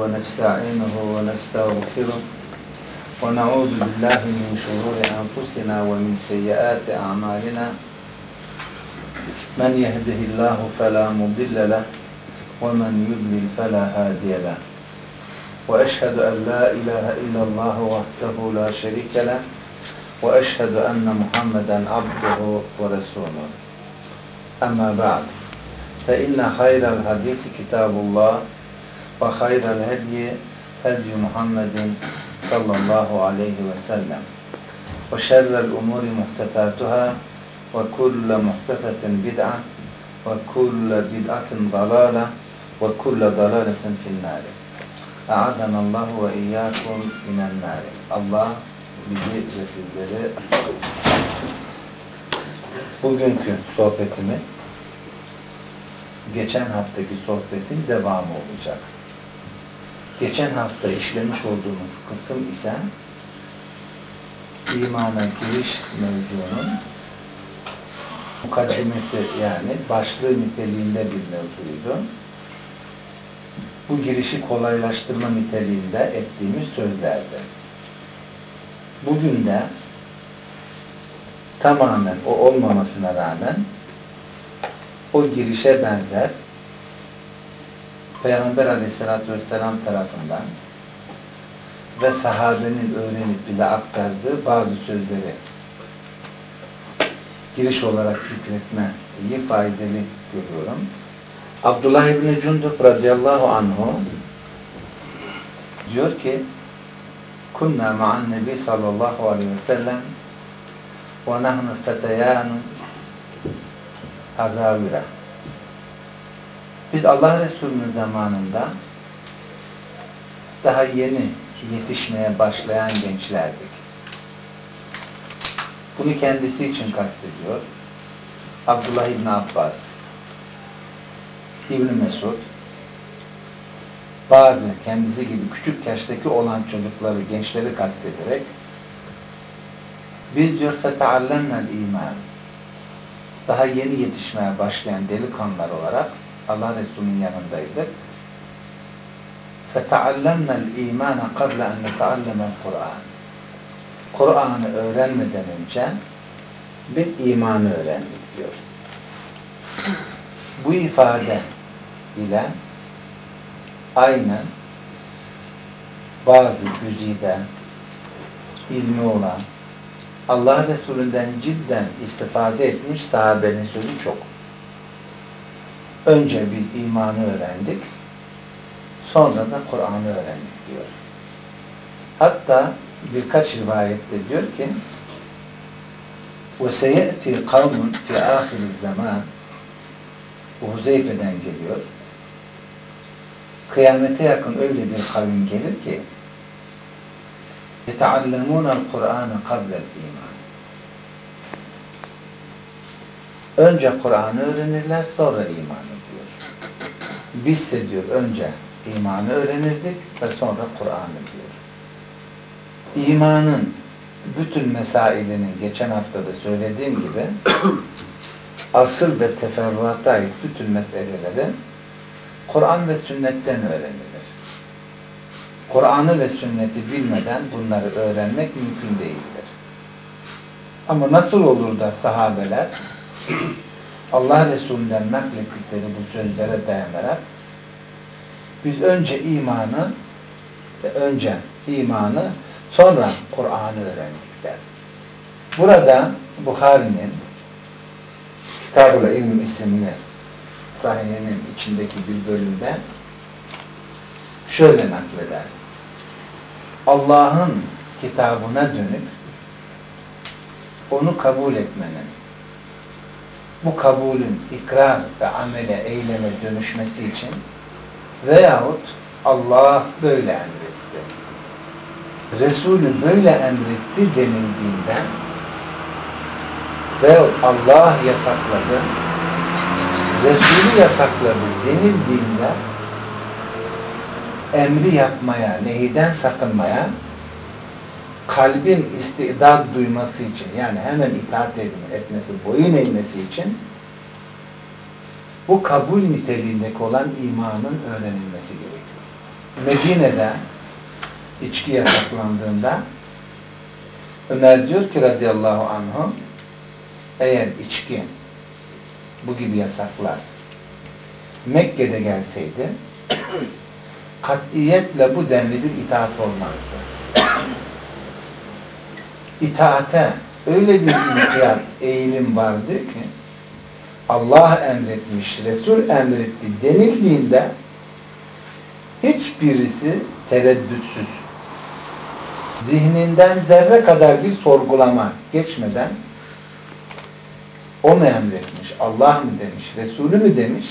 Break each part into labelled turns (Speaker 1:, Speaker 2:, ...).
Speaker 1: ونستعينه ونستغفره ونعوذ بالله من شرور أنفسنا ومن سيئات أعمالنا من يهده الله فلا مضل له ومن يضلل فلا هادي له وأشهد أن لا إله إلا الله وحده لا شريك له وأشهد أن محمدا عبده ورسوله أما بعد فإن خير الحديث كتاب الله وخير الهدي هدي محمد صلى الله عليه وسلم وشر الأمور محدثاتها وكل محدثة بدعة وكل بدعة ضلالة وكل ضلالة في النار أعاذنا الله وإياكم من النار. Allah bizi ve sizleri bugünkü sohbetimiz geçen haftaki sohbetin devamı olacak. Geçen hafta işlemiş olduğumuz kısım ise imana giriş mevzunun mukaddimesi, yani başlığı niteliğinde bir mevzuydu. Bu girişi kolaylaştırma niteliğinde ettiğimiz sözlerdi. Bugün de tamamen o olmamasına rağmen o girişe benzer Peygamber Aleyhisselatü Vesselam tarafından ve sahabenin öğrenip bize aktardığı bazı sözleri giriş olarak zikretmeyi faydalı görüyorum. Abdullah İbni Cundub radıyallahu anhu diyor ki kunna ma'an nebi sallallahu aleyhi ve sellem ve nahnu feteyanun hazavira. Biz Allah Resulü'nün zamanında daha yeni yetişmeye başlayan gençlerdik. Bunu kendisi için kastediyor. Abdullah İbni Abbas, İbni Mesud, bazı kendisi gibi küçük yaştaki olan çocukları, gençleri kastederek biz diyor فَتَعَلَّمْنَا الْا۪يمَانِ daha yeni yetişmeye başlayan delikanlılar olarak Allah Resulü'nün yanındaydık. فَتَعَلَّمْنَا الْا۪يمَانَ قَبْلَ اَنْ نَتَعَلَّمَ الْقُرْآنِ Kur'an'ı öğrenmeden önce biz imanı öğrendik diyor. Bu ifade ile aynen bazı güzide, ilmi olan, Allah Resulü'nden cidden istifade etmiş sahabenin sözü çok. Önce biz imanı öğrendik, sonra da Kur'an'ı öğrendik diyor. Hatta birkaç rivayette diyor ki وَسَيَأْتِي قَوْمٌ فِي آخِرِ الزَّمَانِ Bu Huzeyfe'den geliyor. Kıyamete yakın öyle bir kavim gelir ki يَتَعَلَّمُونَ الْقُرْآنَ قَبْلَ الْا۪يمَانِ Önce Kur'an'ı öğrenirler, sonra imanı diyor. Bizse diyor önce imanı öğrenirdik ve sonra Kur'an'ı diyor. İmanın bütün mesailinin geçen hafta da söylediğim gibi asıl ve teferruata ait bütün meseleleri Kur'an ve sünnetten öğrenilir. Kur'an'ı ve sünneti bilmeden bunları öğrenmek mümkün değildir. Ama nasıl olur da sahabeler Allah Resulü'nden naklettikleri bu sözlere dayanarak biz önce imanı sonra Kur'an'ı öğrendikler. Burada Buhari'nin Kitab-ı İlm isimli sahihinin içindeki bir bölümde şöyle nakleder. Allah'ın kitabına dönüp onu kabul etmenin, bu kabulün ikrar ve amele, eyleme dönüşmesi için veyahut Allah böyle emretti, Resulü böyle emretti denildiğinde veyahut Allah yasakladı, Resulü yasakladı denildiğinde emri yapmaya, nehiden sakınmaya kalbin istidad duyması için, yani hemen itaat etmesi, boyun eğmesi için bu kabul niteliğindeki olan imanın öğrenilmesi gerekiyor. Medine'de içki yasaklandığında Ömer diyor ki radıyallahu anhu, eğer içki bu gibi yasaklar Mekke'de gelseydi katiyetle bu denli bir itaat olmazdı. İtaate öyle bir ihtiyat, eğilim vardı ki Allah emretmiş, Resul emretti denildiğinde hiçbirisi tereddütsüz, zihninden zerre kadar bir sorgulama geçmeden o mu emretmiş, Allah mı demiş, Resulü mü demiş,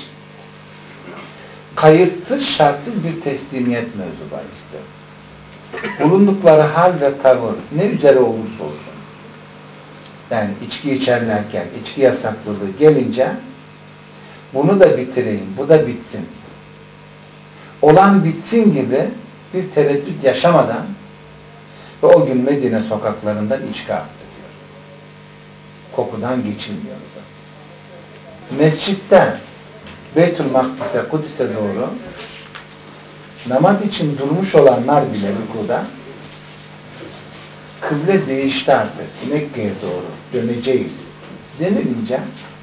Speaker 1: kayıtsız şartsız bir teslimiyet mevzu bahistir. Bulundukları hal ve tavır ne üzere olursa olsun, yani içki içerlerken içki yasaklılığı gelince bunu da bitireyim, bu da bitsin, olan bitsin gibi bir tereddüt yaşamadan ve o gün Medine sokaklarından içki aktı diyor. Kokudan geçilmiyordu. Mescitte Beytül Makdis'e, Kudüs'e doğru namaz için durmuş olanlar bile rükuda kıble değişti artık. Mekke'ye doğru döneceğiz denilince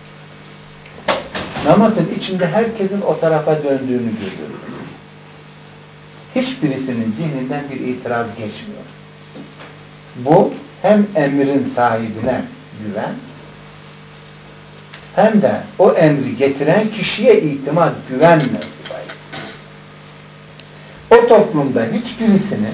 Speaker 1: namazın içinde herkesin o tarafa döndüğünü görüyoruz. Hiçbirisinin zihninden bir itiraz geçmiyor. Bu hem emrin sahibine güven hem de o emri getiren kişiye itimat, güven mevzubayız. O toplumda hiçbirisinin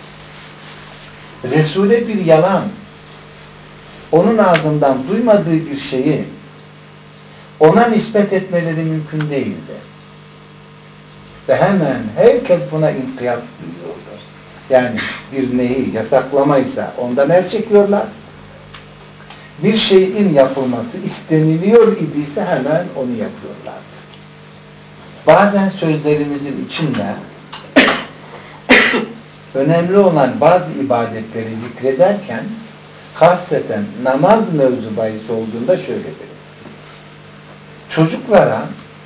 Speaker 1: Resul'e bir yalan, onun ağzından duymadığı bir şeyi ona nispet etmeleri mümkün değildi. Ve hemen herkes buna inkiyat duyuyordu. Yani bir neyi yasaklamaysa ondan el çekiyorlar. Bir şeyin yapılması isteniliyor idiyse hemen onu yapıyorlar. Bazen sözlerimizin içinde önemli olan bazı ibadetleri zikrederken hasreten namaz mevzu bahis olduğunda şöyle deriz. Çocuklara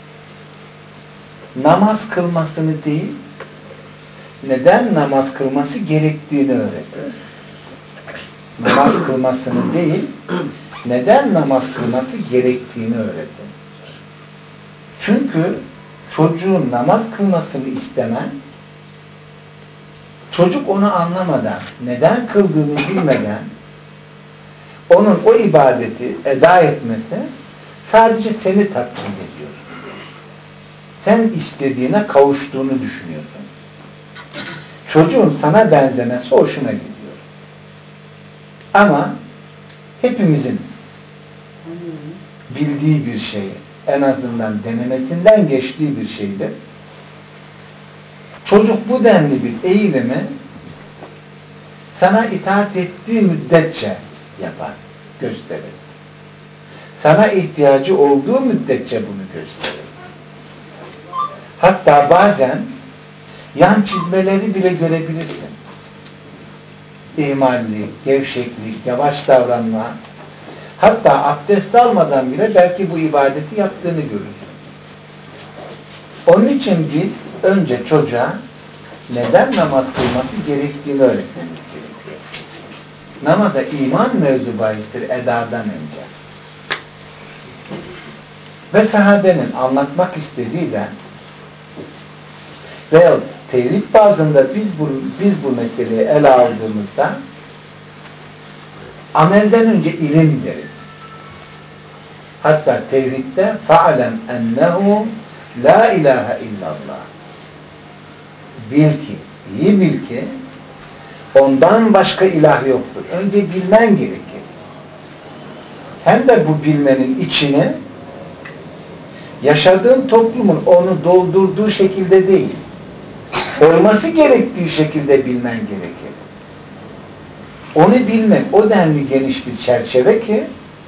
Speaker 1: namaz kılmasını değil, neden namaz kılması gerektiğini öğretir. Namaz kılmasını değil, neden namaz kılması gerektiğini öğretir. Çünkü çocuğun namaz kılmasını istemen, çocuk onu anlamadan, neden kıldığını bilmeden onun o ibadeti eda etmesi sadece seni tatmin ediyor. Sen istediğine kavuştuğunu düşünüyorsun. Çocuğun sana benzemesi hoşuna gidiyor. Ama hepimizin bildiği bir şey, en azından denemesinden geçtiği bir şeydir. Çocuk bu denli bir eğilimi sana itaat ettiği müddetçe yapar, gösterir. Sana ihtiyacı olduğu müddetçe bunu gösterir. Hatta bazen yan çizmeleri bile görebilirsin. İhmallik, gevşeklik, yavaş davranma, hatta abdest almadan bile belki bu ibadeti yaptığını görürsün. Onun için biz önce çocuğa neden namaz kılması gerektiğini öğretmemiz gerekiyor. Namaza iman mevzu bahistir edadan önce. Ve sahabenin anlatmak istediği de veyahut tevhid bazında biz bu meseleyi ele aldığımızda amelden önce ilim deriz. Hatta tevhidde فَعَلَمْ اَنَّهُ la ilahe illallah. Bil ki, iyi bil ki ondan başka ilah yoktur. Önce bilmen gerekir. Hem de bu bilmenin içini yaşadığın toplumun onu doldurduğu şekilde değil, olması gerektiği şekilde bilmen gerekir. Onu bilmek o denli geniş bir çerçeve ki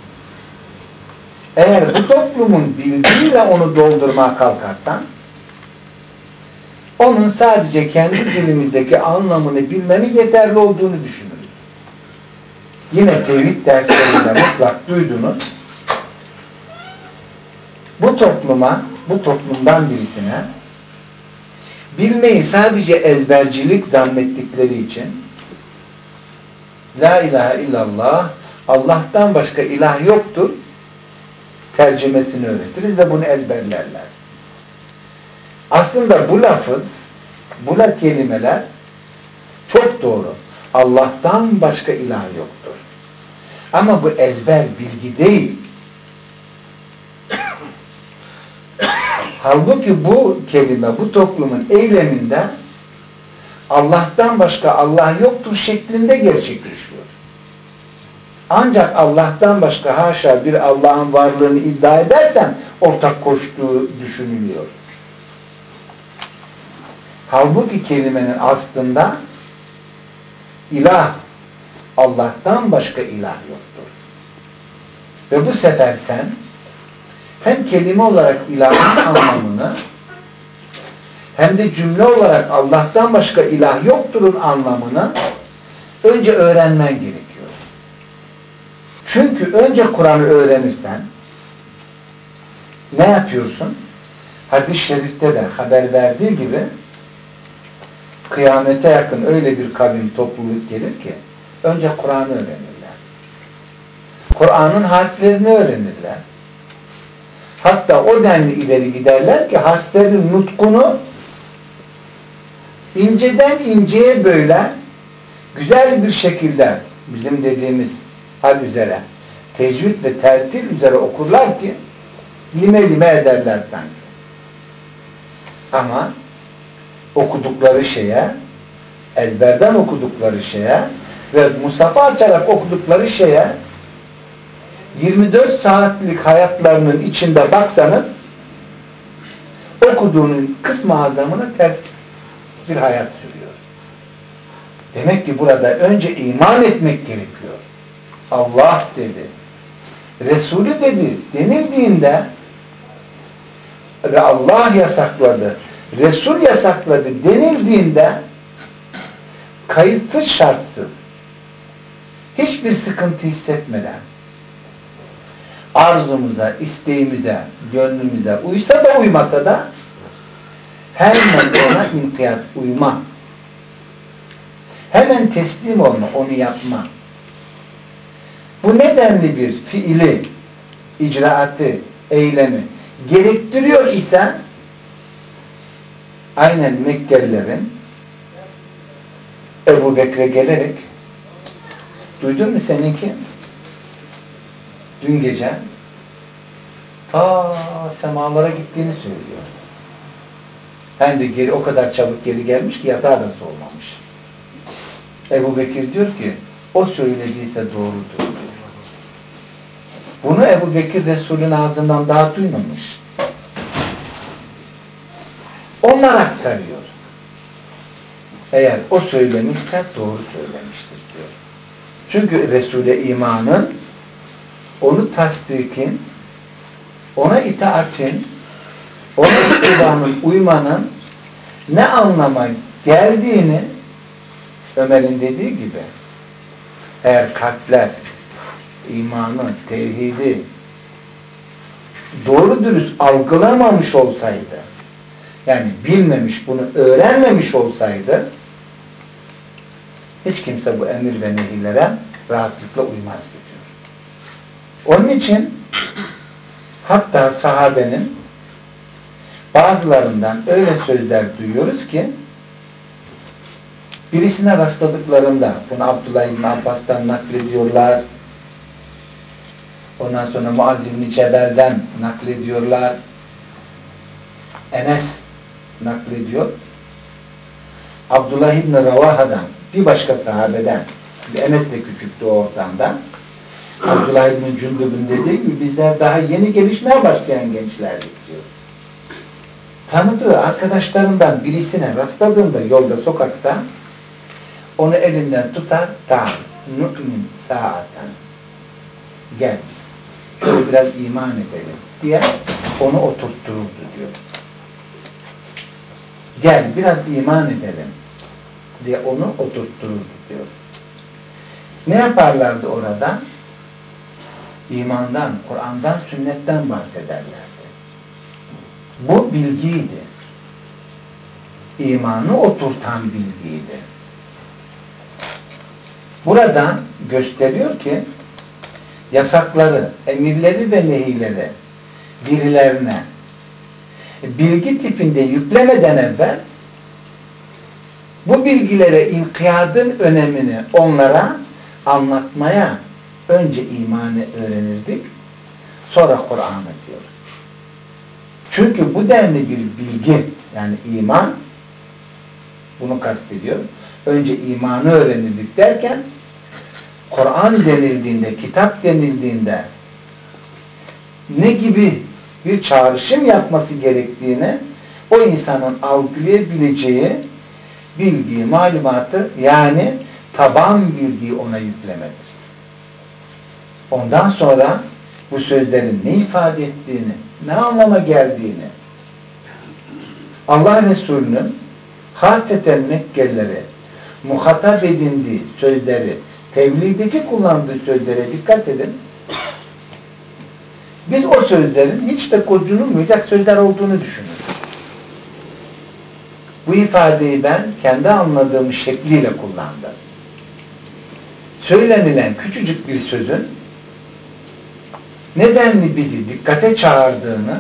Speaker 1: eğer bu toplumun bildiğiyle onu doldurmaya kalkarsan onun sadece kendi dilimizdeki anlamını bilmenin yeterli olduğunu düşünürüz. Yine tevhid derslerinde mutlak duydunuz. Bu toplumdan birisine bilmeyi sadece ezbercilik zannettikleri için La ilahe illallah, Allah'tan başka ilah yoktur tercümesini öğretiriz ve bunu ezberlerler. Aslında bu lafız, bu kelimeler çok doğru. Allah'tan başka ilah yoktur. Ama bu ezber bilgi değil. Halbuki bu kelime, bu toplumun eyleminde Allah'tan başka Allah yoktur şeklinde gerçekleşiyor. Ancak Allah'tan başka haşa bir Allah'ın varlığını iddia edersen ortak koştuğu düşünülüyor. Halbuki kelimenin aslında ilah, Allah'tan başka ilah yoktur. Ve bu sefer sen hem kelime olarak ilahın anlamını hem de cümle olarak Allah'tan başka ilah yokturun anlamını önce öğrenmen gerekiyor. Çünkü önce Kur'an'ı öğrenirsen ne yapıyorsun? Hadis-i şerifte de haber verdiği gibi kıyamete yakın öyle bir kavim, topluluk gelir ki önce Kur'an'ı öğrenirler. Kur'an'ın harflerini öğrenirler. Hatta o denli ileri giderler ki harflerin nutkunu inceden inceye böyle güzel bir şekilde bizim dediğimiz hal üzere tecvid ve tertil üzere okurlar ki lime lime ederler sanki. Ama okudukları şeye, ezberden okudukları şeye ve mushafa açarak okudukları şeye 24 saatlik hayatlarının içinde baksanız okuduğunun kısmı adamına ters bir hayat sürüyor. Demek ki burada önce iman etmek gerekiyor. Allah dedi, Resulü dedi denildiğinde ve Allah yasakladı, Resul yasakladı denildiğinde kayıtsız şartsız hiçbir sıkıntı hissetmeden arzumuza, isteğimize, gönlümüze uysa da uymasa da hemen ona inkiyat, uyma. Hemen teslim olma, onu yapma. Bu nedenli bir fiili, icraatı, eylemi gerektiriyor ise aynen Mekkelilerin Ebu Bekir'e gelerek duydun mu seninki? Dün gece ta semalara gittiğini söylüyor. Hem de geri, o kadar çabuk geri gelmiş ki yatağı da soğumamış. Ebu Bekir diyor ki o söylediyse doğrudur diyor. Bunu Ebu Bekir Resul'ün ağzından daha duymamış. Onlar aktarıyor. Eğer o söylemişse doğru söylemiştir diyor. Çünkü Resul'e imanın, onu tasdikin, ona itaatin, ona ittibanın, uymanın ne anlama geldiğini Ömer'in dediği gibi eğer kalpler imanı, tevhidi doğru dürüst algılamamış olsaydı, yani bilmemiş, bunu öğrenmemiş olsaydı hiç kimse bu emir ve nehilere rahatlıkla uymaz diyor. Onun için hatta sahabenin bazılarından öyle sözler duyuyoruz ki birisine rastladıklarında bunu Abdullah İbni Abbas'tan naklediyorlar. Ondan sonra Muaz İbni Cebel'den naklediyorlar. Enes naklediyor. Abdullah İbni Ravaha'dan bir başka sahabeden, Enes de küçüktü o ortamda. Abdullah İbni Cündüb'ün dediği gibi bizler daha yeni gelişmeye başlayan gençlerdik diyor. Tanıdığı arkadaşlarından birisine rastladığında yolda, sokakta onu elinden tutar, ta'al, nu'min sa'aten, gel, şöyle biraz iman edelim diye onu oturttururdu diyor. Gel, biraz iman edelim diye onu oturttururdu diyor. Ne yaparlardı orada? İmandan, Kur'an'dan, sünnetten bahsederlerdi. Bu bilgiydi. imanı oturtan bilgiydi. Burada gösteriyor ki yasakları, emirleri ve nehirleri birilerine bilgi tipinde yüklemeden evvel bu bilgilere inkiyadın önemini onlara anlatmaya önce imanı öğrenirdik, sonra Kur'an'ı diyor. Çünkü bu denli bir bilgi, yani iman, bunu kastediyor. Önce imanı öğrenirdik derken, Kur'an denildiğinde, kitap denildiğinde ne gibi bir çağrışım yapması gerektiğini o insanın algılayabileceği bilgiyi, malumatı, yani taban bilgiyi ona yüklemedir. Ondan sonra bu sözlerin ne ifade ettiğini, ne anlama geldiğini, Allah Resulü'nün haseten Mekkelileri muhatap edindiği sözleri, tebliğdeki kullandığı sözlere dikkat edin. Biz o sözlerin hiç de gocunulmayacak sözler olduğunu düşünürüz. Bu ifadeyi ben kendi anladığım şekliyle kullandım. Söylenilen küçücük bir sözün nedenli bizi dikkate çağırdığını,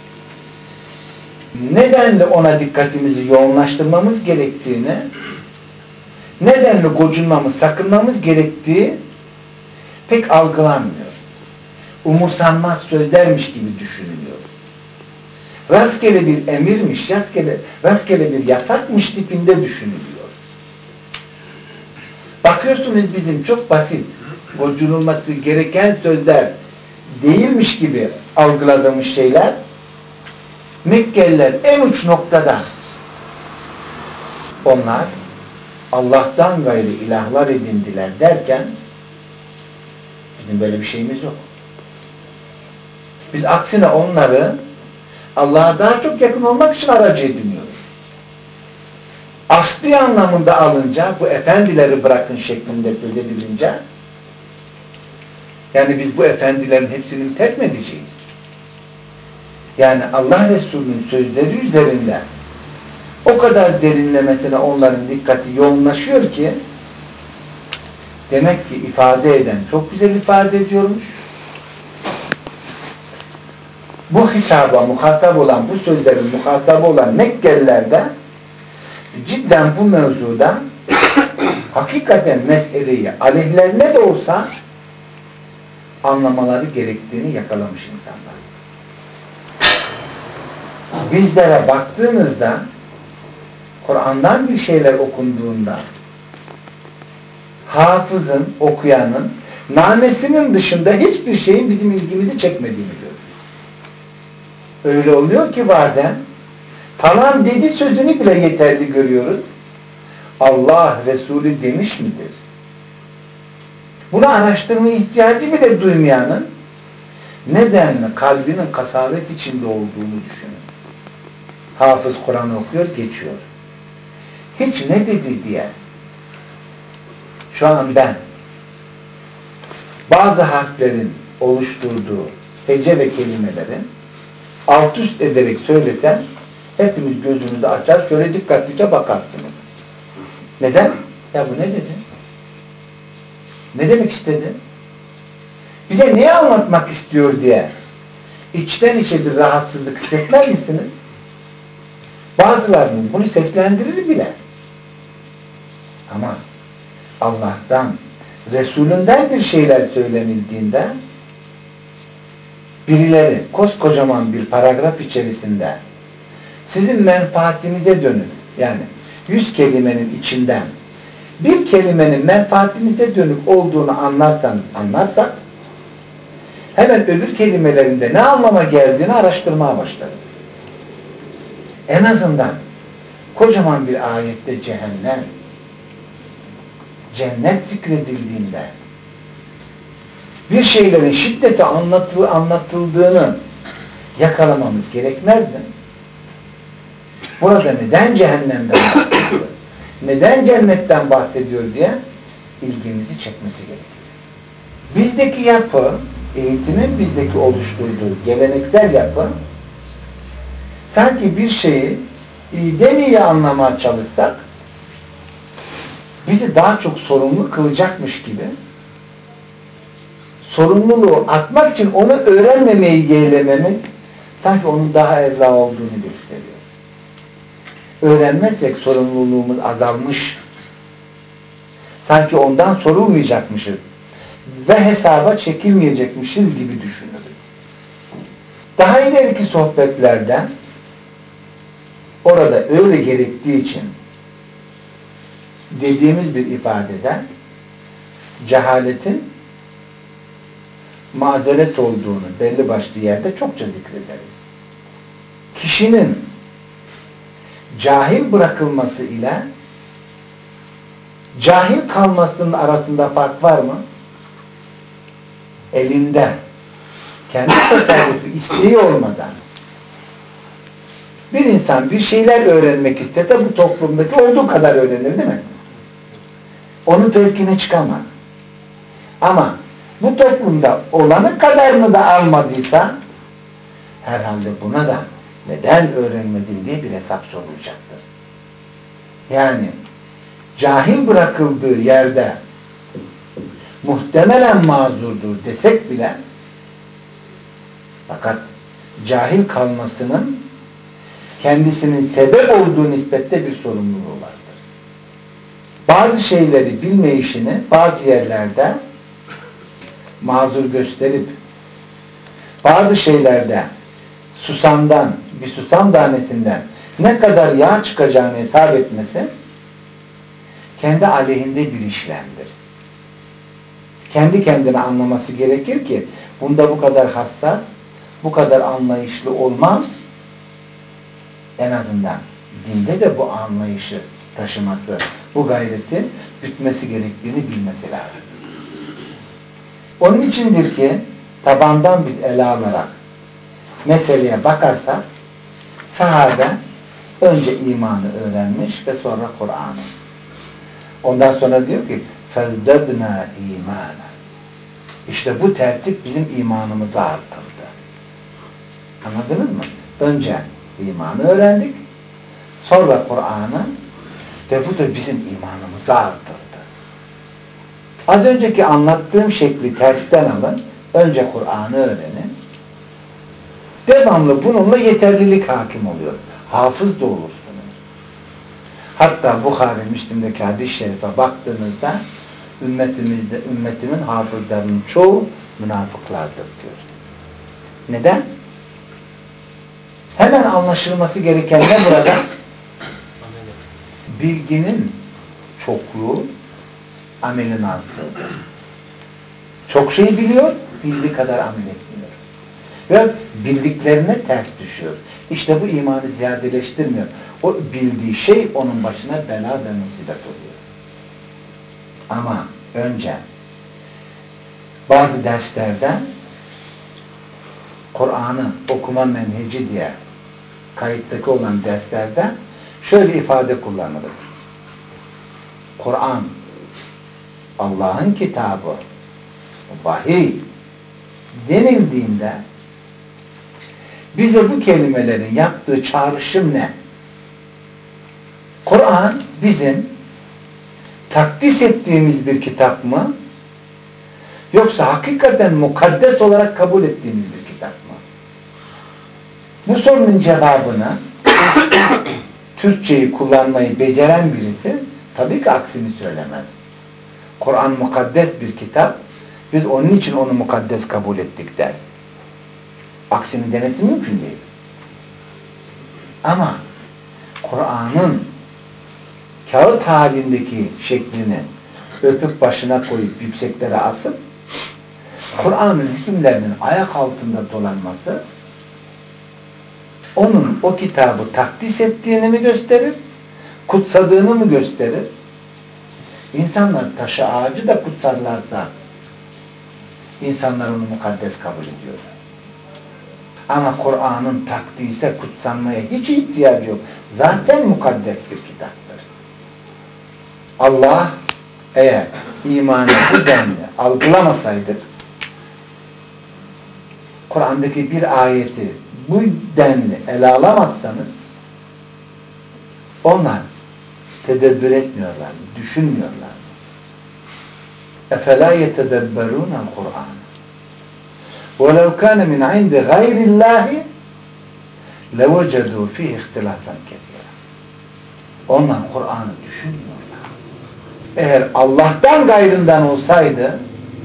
Speaker 1: nedenli ona dikkatimizi yoğunlaştırmamız gerektiğini, nedenli gocunmamız, sakınmamız gerektiği pek algılanmıyor. Umursanmaz sözlermiş gibi düşünülüyor. Rastgele bir emirmiş, rastgele bir yasakmış tipinde düşünülüyor. Bakıyorsunuz bizim çok basit, gocunulması gereken sözler değilmiş gibi algıladığımız şeyler, Mekkeliler en uç noktada onlar Allah'tan gayrı ilahlar edindiler derken bizim böyle bir şeyimiz yok. Biz aksine onları Allah'a daha çok yakın olmak için aracı ediniyoruz. Asli anlamında alınca, bu efendileri bırakın şeklinde söz edilince, yani biz bu efendilerin hepsini terk mi edeceğiz? Yani Allah Resulü'nün sözleri üzerinde o kadar derinlemesine onların dikkati yoğunlaşıyor ki, demek ki ifade eden çok güzel ifade ediyormuş. Bu hitaba muhatap olan, bu sözlerin muhatabı olan Mekkeliler de cidden bu mevzuda hakikaten meseleyi aleyhlerine de olsa anlamaları gerektiğini yakalamış insanlar. Bizlere baktığımızda Kur'an'dan bir şeyler okunduğunda hafızın, okuyanın namesinin dışında hiçbir şeyin bizim ilgimizi çekmediğini görüyoruz. Öyle oluyor ki bazen falan dedi sözünü bile yeterli görüyoruz. Allah Resulü demiş midir? Bunu araştırma ihtiyacı bile duymayanın nedenle kalbinin kasavet içinde olduğunu düşünün. Hafız Kur'an okuyor, geçiyor. Hiç ne dedi diye. Şu an ben bazı harflerin oluşturduğu hece ve kelimelerin alt üst ederek söylesem hepiniz gözünüzü açar, şöyle dikkatlice bakarsınız. Neden? Ya bu ne dedi? Ne demek istedi? Bize neyi anlatmak istiyor diye içten içe bir rahatsızlık hissetmez misiniz? Bazılarının bunu seslendirir bile. Ama Allah'tan, Resulünden bir şeyler söylenildiğinde birileri koskocaman bir paragraf içerisinde sizin menfaatinize dönün, yani 100 kelimenin içinden bir kelimenin menfaatinize dönük olduğunu anlarsak hemen öbür kelimelerinde ne anlama geldiğini araştırmaya başlarız. En azından kocaman bir ayette cennet zikredildiğinde bir şeylerin şiddeti anlatıldığını yakalamamız gerekmez mi? Burada neden cehennemden bahsediyor, neden cennetten bahsediyor diye ilgimizi çekmesi gerekiyor. Bizdeki yapı, eğitimin bizdeki oluşturduğu geleneksel yapı sanki bir şeyi iyi anlamaya çalışsak bizi daha çok sorumlu kılacakmış gibi sorumluluğu atmak için onu öğrenmemeyi yeğlememiz sanki onun daha evla olduğunu gösteriyor. Öğrenmezsek sorumluluğumuz azalmış. Sanki ondan sorulmayacakmışız ve hesaba çekilmeyecekmişiz gibi düşünürüz. Daha ileriki sohbetlerden orada öyle gerektiği için dediğimiz bir ifadeden cehaletin mazeret olduğunu belli başlı yerde çokça zikrederiz. Kişinin cahil bırakılması ile cahil kalmasının arasında fark var mı? Elinde kendi tasarrufu isteği olmadan bir insan bir şeyler öğrenmek istese bu toplumdaki olduğu kadar öğrenir değil mi? Onun fevkine çıkamaz. Ama bu toplumda olanı kadar mı da almadıysa herhalde buna da neden öğrenmedin diye bir hesap sorulacaktır. Yani cahil bırakıldığı yerde muhtemelen mazurdur desek bile fakat cahil kalmasının kendisinin sebep olduğu nispette bir sorumluluğu vardır. Bazı şeyleri bilmeyişini bazı yerlerde mazur gösterip bazı şeylerde bir susam tanesinden ne kadar yağ çıkacağını hesap etmesi kendi aleyhinde bir işlemdir. Kendi kendine anlaması gerekir ki bunda bu kadar hassas, bu kadar anlayışlı olmaz. En azından dinde de bu anlayışı taşıması, bu gayreti bütmesi gerektiğini bilmesi lazım. Onun içindir ki tabandan biz ele alarak meseleye bakarsak sahabe önce imanı öğrenmiş ve sonra Kur'an'ı. Ondan sonra diyor ki فَزْدَدْنَا اِيمَانًا İşte bu tertip bizim imanımızı artırdı. Anladınız mı? Önce imanı öğrendik, sonra Kur'an'ı ve bu da bizim imanımızı artırdı. Az önceki anlattığım şekli tersten alın, önce Kur'an'ı öğrenin, devamlı bununla yeterlilik hakim oluyor. Hafız da olursunuz. Hatta Bukhari, Müslim'deki hadis-i şerife baktığınızda ümmetimin hafızlarının çoğu münafıklardır diyor. Neden? Hemen anlaşılması gereken ne burada? Bilginin çokluğu amelin azlığıdır. Çok şey biliyor, bildiği kadar amel etmiyor. Ve bildiklerine ters düşüyor. İşte bu imanı ziyadeleştirmiyor. O bildiği şey onun başına bela ve musibet oluyor. Ama önce bazı derslerde Kur'an'ı okuma menheci diye kayıttaki olan derslerde şöyle ifade kullanırız. Kur'an Allah'ın kitabı, vahiy denildiğinde bize bu kelimelerin yaptığı çağrışım ne? Kur'an bizim takdis ettiğimiz bir kitap mı? Yoksa hakikaten mukaddes olarak kabul ettiğimiz bir kitap mı? Bu sorunun cevabını Türkçeyi kullanmayı beceren birisi tabii ki aksini söylemez. Kur'an mukaddes bir kitap, biz onun için onu mukaddes kabul ettik der. Aksini demesi mümkün değil. Ama Kur'an'ın kağıt halindeki şeklini öpüp başına koyup yükseklere asıp Kur'an'ın hükümlerinin ayak altında dolanması onun o kitabı takdis ettiğini mi gösterir, kutsadığını mı gösterir? İnsanlar taşı ağacı da kutsarlarsa insanlar onu mukaddes kabul ediyor. Ama Kur'an'ın takdise, kutsanmaya hiç ihtiyacı yok. Zaten mukaddes bir kitaptır. Allah eğer imanı bu denli algılamasaydı, Kur'an'daki bir ayeti bu denli ele alamazsanız Onlar tedebbür etmiyorlar mı? Düşünmüyorlar mı? اَفَلَا يَتَدَبَّرُونَ الْقُرْآنَ وَلَوْ كَانَ مِنْ عِنْدِ غَيْرِ اللّٰهِ لَوَجَدُوا فِيهِ اِخْتِلَافًا كَثِيرًا. Onlar Kur'an'ı düşünmüyorlar. Eğer Allah'tan gayrından olsaydı,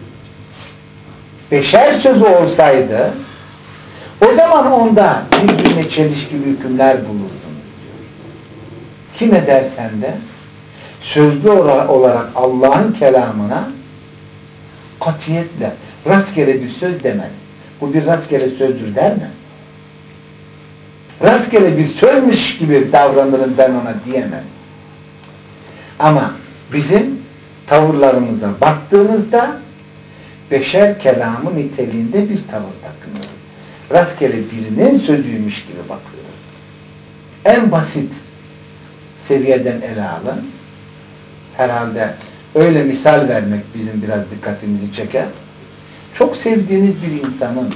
Speaker 1: beşer sözü olsaydı, o zaman onda birbirine çelişkili hükümler bulurdun diyor. Kime dersen de sözlü olarak Allah'ın kelamına katiyetle rastgele bir söz demez. Bu bir rastgele sözdür der mi? Rastgele bir sözmüş gibi davranırım ben ona diyemem. Ama bizim tavırlarımıza baktığımızda beşer kelamı niteliğinde bir tavır takınıyoruz. Rastgele birinin sözüymüş gibi bakıyoruz. En basit seviyeden ele alın. Herhalde öyle misal vermek bizim biraz dikkatimizi çeker. Çok sevdiğiniz bir insanın,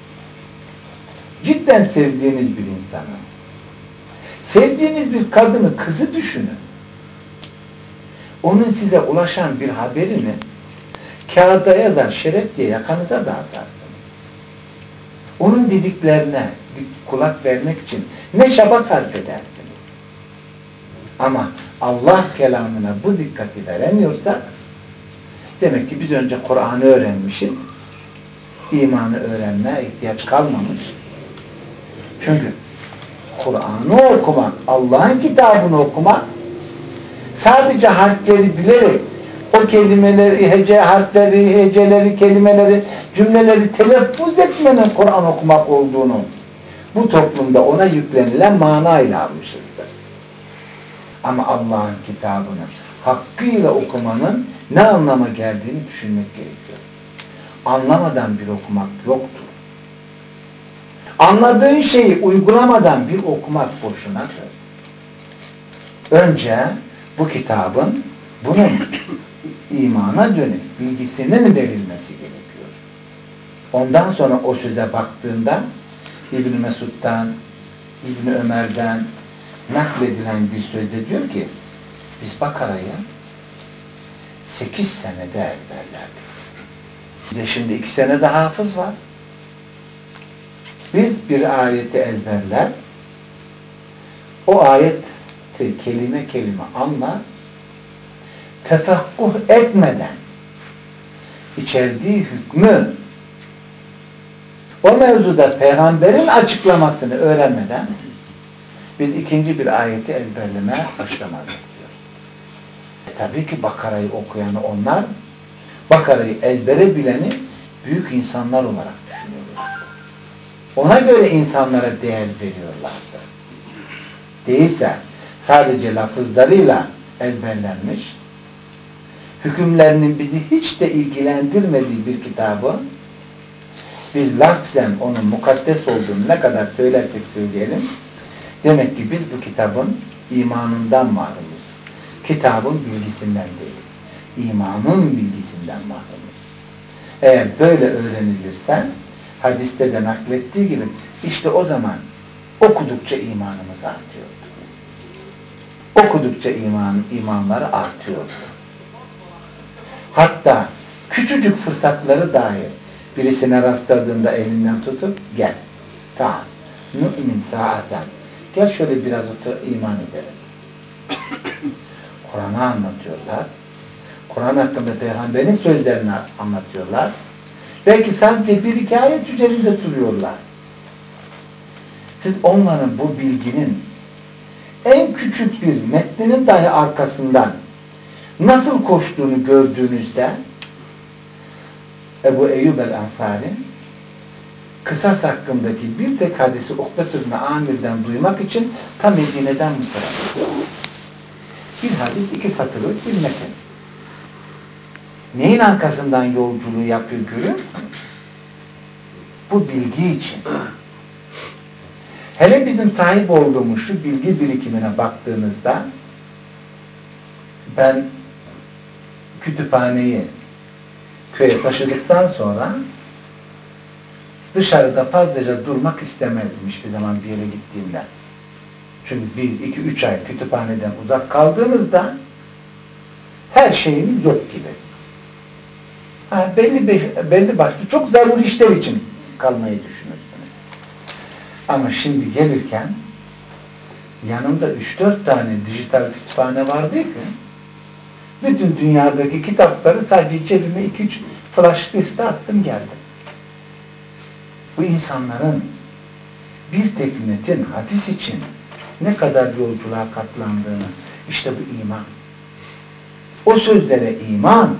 Speaker 1: cidden sevdiğiniz bir insanın, sevdiğiniz bir kadını, kızı düşünün. Onun size ulaşan bir haberini kağıda yazar, şeref diye yakanıza da asarsınız. Onun dediklerine bir kulak vermek için ne çaba sarf edersiniz. Ama Allah kelamına bu dikkati veremiyorsak, demek ki biz önce Kur'an'ı öğrenmişiz, imanı öğrenmeye ihtiyaç kalmamış. Çünkü Kur'an'ı okumak, Allah'ın kitabını okumak, sadece harfleri bilerek, o kelimeleri, hece harfleri, heceleri, kelimeleri, cümleleri telaffuz etmenin Kur'an okumak olduğunu, bu toplumda ona yüklenilen manayla almışızdır. Ama Allah'ın kitabını hakkıyla okumanın ne anlama geldiğini düşünmek gerekiyor. Anlamadan bir okumak yoktur. Anladığın şeyi uygulamadan bir okumak boşunadır. Önce bu kitabın bunun imana dönük bilgisinin verilmesi gerekiyor. Ondan sonra o söze baktığında İbn Mesud'dan, İbn Ömer'den nakledilen bir sözde diyor ki biz Bakara'yı 8 senede ezberlerdik. Bir de şimdi 2 senede hafız var. Biz bir ayeti ezberler, o ayeti kelime kelime anlar, tefakkuh etmeden içerdiği hükmü, o mevzuda peygamberin açıklamasını öğrenmeden biz ikinci bir ayeti ezberlemeye başlamadık diyor. Tabii ki Bakara'yı okuyanı onlar, Bakara'yı ezbere bileni büyük insanlar olarak düşünüyorlar. Ona göre insanlara değer veriyorlardı. Değilse sadece lafızlarıyla ezberlenmiş, hükümlerinin bizi hiç de ilgilendirmediği bir kitabı, biz lafzen onun mukaddes olduğunu ne kadar söylersek söyleyelim, demek ki biz bu kitabın imanından mahrumuz. Kitabın bilgisinden değil, imanın bilgisinden mahrumuz. Eğer böyle öğrenilirse, hadiste de naklettiği gibi, işte o zaman okudukça imanımız artıyordu. Okudukça imanları artıyordu. Hatta küçücük fırsatları dahi birisine rastladığında elinden tutup gel. Tamam. Mü'min saaten. Gel şöyle biraz otur, iman edelim. Kur'an'ı anlatıyorlar. Kur'an hakkında Peygamber'in sözlerini anlatıyorlar. Belki sadece bir hikaye üzerinde duruyorlar. Siz onların bu bilginin en küçük bir metninin dahi arkasından nasıl koştuğunu gördüğünüzde Ebu Eyyub el-Ansari kısas hakkındaki bir tek hadisi Ukbet ibn Amir'den duymak için ta Medine'den Mısır'a gidiyor. Bir hadis, 2 satırlık bir metin. Neyin arkasından yolculuğu yapıyor görün? Bu bilgi için. Hele bizim sahip olduğumuz şu bilgi birikimine baktığınızda ben kütüphaneyi köye taşıdıktan sonra dışarıda fazlaca durmak istemezdim hiçbir zaman bir yere gittiğimde. Çünkü 1, 2, 3 ay kütüphaneden uzak kaldığınızda her şeyiniz yok gibi. Belli başlı çok zaruri işler için kalmayı düşünürsünüz. Ama şimdi gelirken yanımda 3-4 tane dijital kütüphane vardı ki bütün dünyadaki kitapları sadece cebime 2-3 flash liste attım geldim. Bu insanların bir tek metin, hadis için ne kadar yolculuğa katlandığını, işte bu iman. O sözlere iman.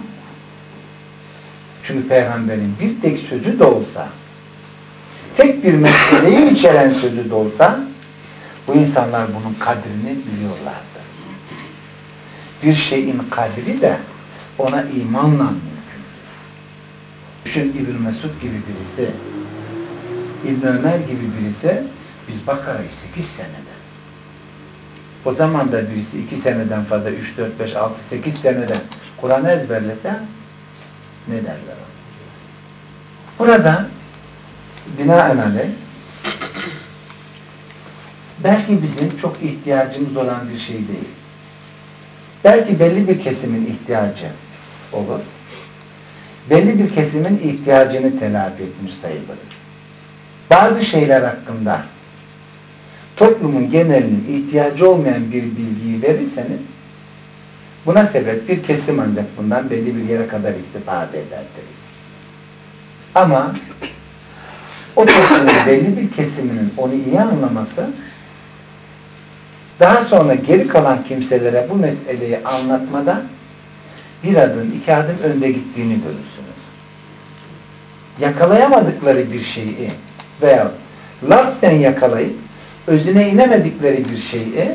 Speaker 1: Çünkü Peygamberin bir tek sözü de olsa, tek bir meseleyi içeren sözü de olsa, bu insanlar bunun kadrini biliyorlardı. Bir şeyin kadri de ona imanla mümkün. Düşün İbn Mesud gibi birisi, İbn Ömer gibi birisi, biz Bakara'yı 8 senede. O zaman da birisi 2 seneden fazla, 3, 4, 5, 6, 8 seneden Kur'an'ı ezberlese ne derler ona? Burada binaenaleyh belki bizim çok ihtiyacımız olan bir şey değil. Belki belli bir kesimin ihtiyacı olur. Belli bir kesimin ihtiyacını telafi etmiş sayılırız. Bazı şeyler hakkında toplumun genelinin ihtiyacı olmayan bir bilgiyi verirseniz buna sebep bir kesim ancak bundan belli bir yere kadar istifade ederiz. Ama o toplumun belli bir kesiminin onu iyi anlaması daha sonra geri kalan kimselere bu meseleyi anlatmada bir adım, 2 adım önde gittiğini görürsünüz. Yakalayamadıkları bir şeyi veya lafzen yakalayıp özüne inemedikleri bir şeyi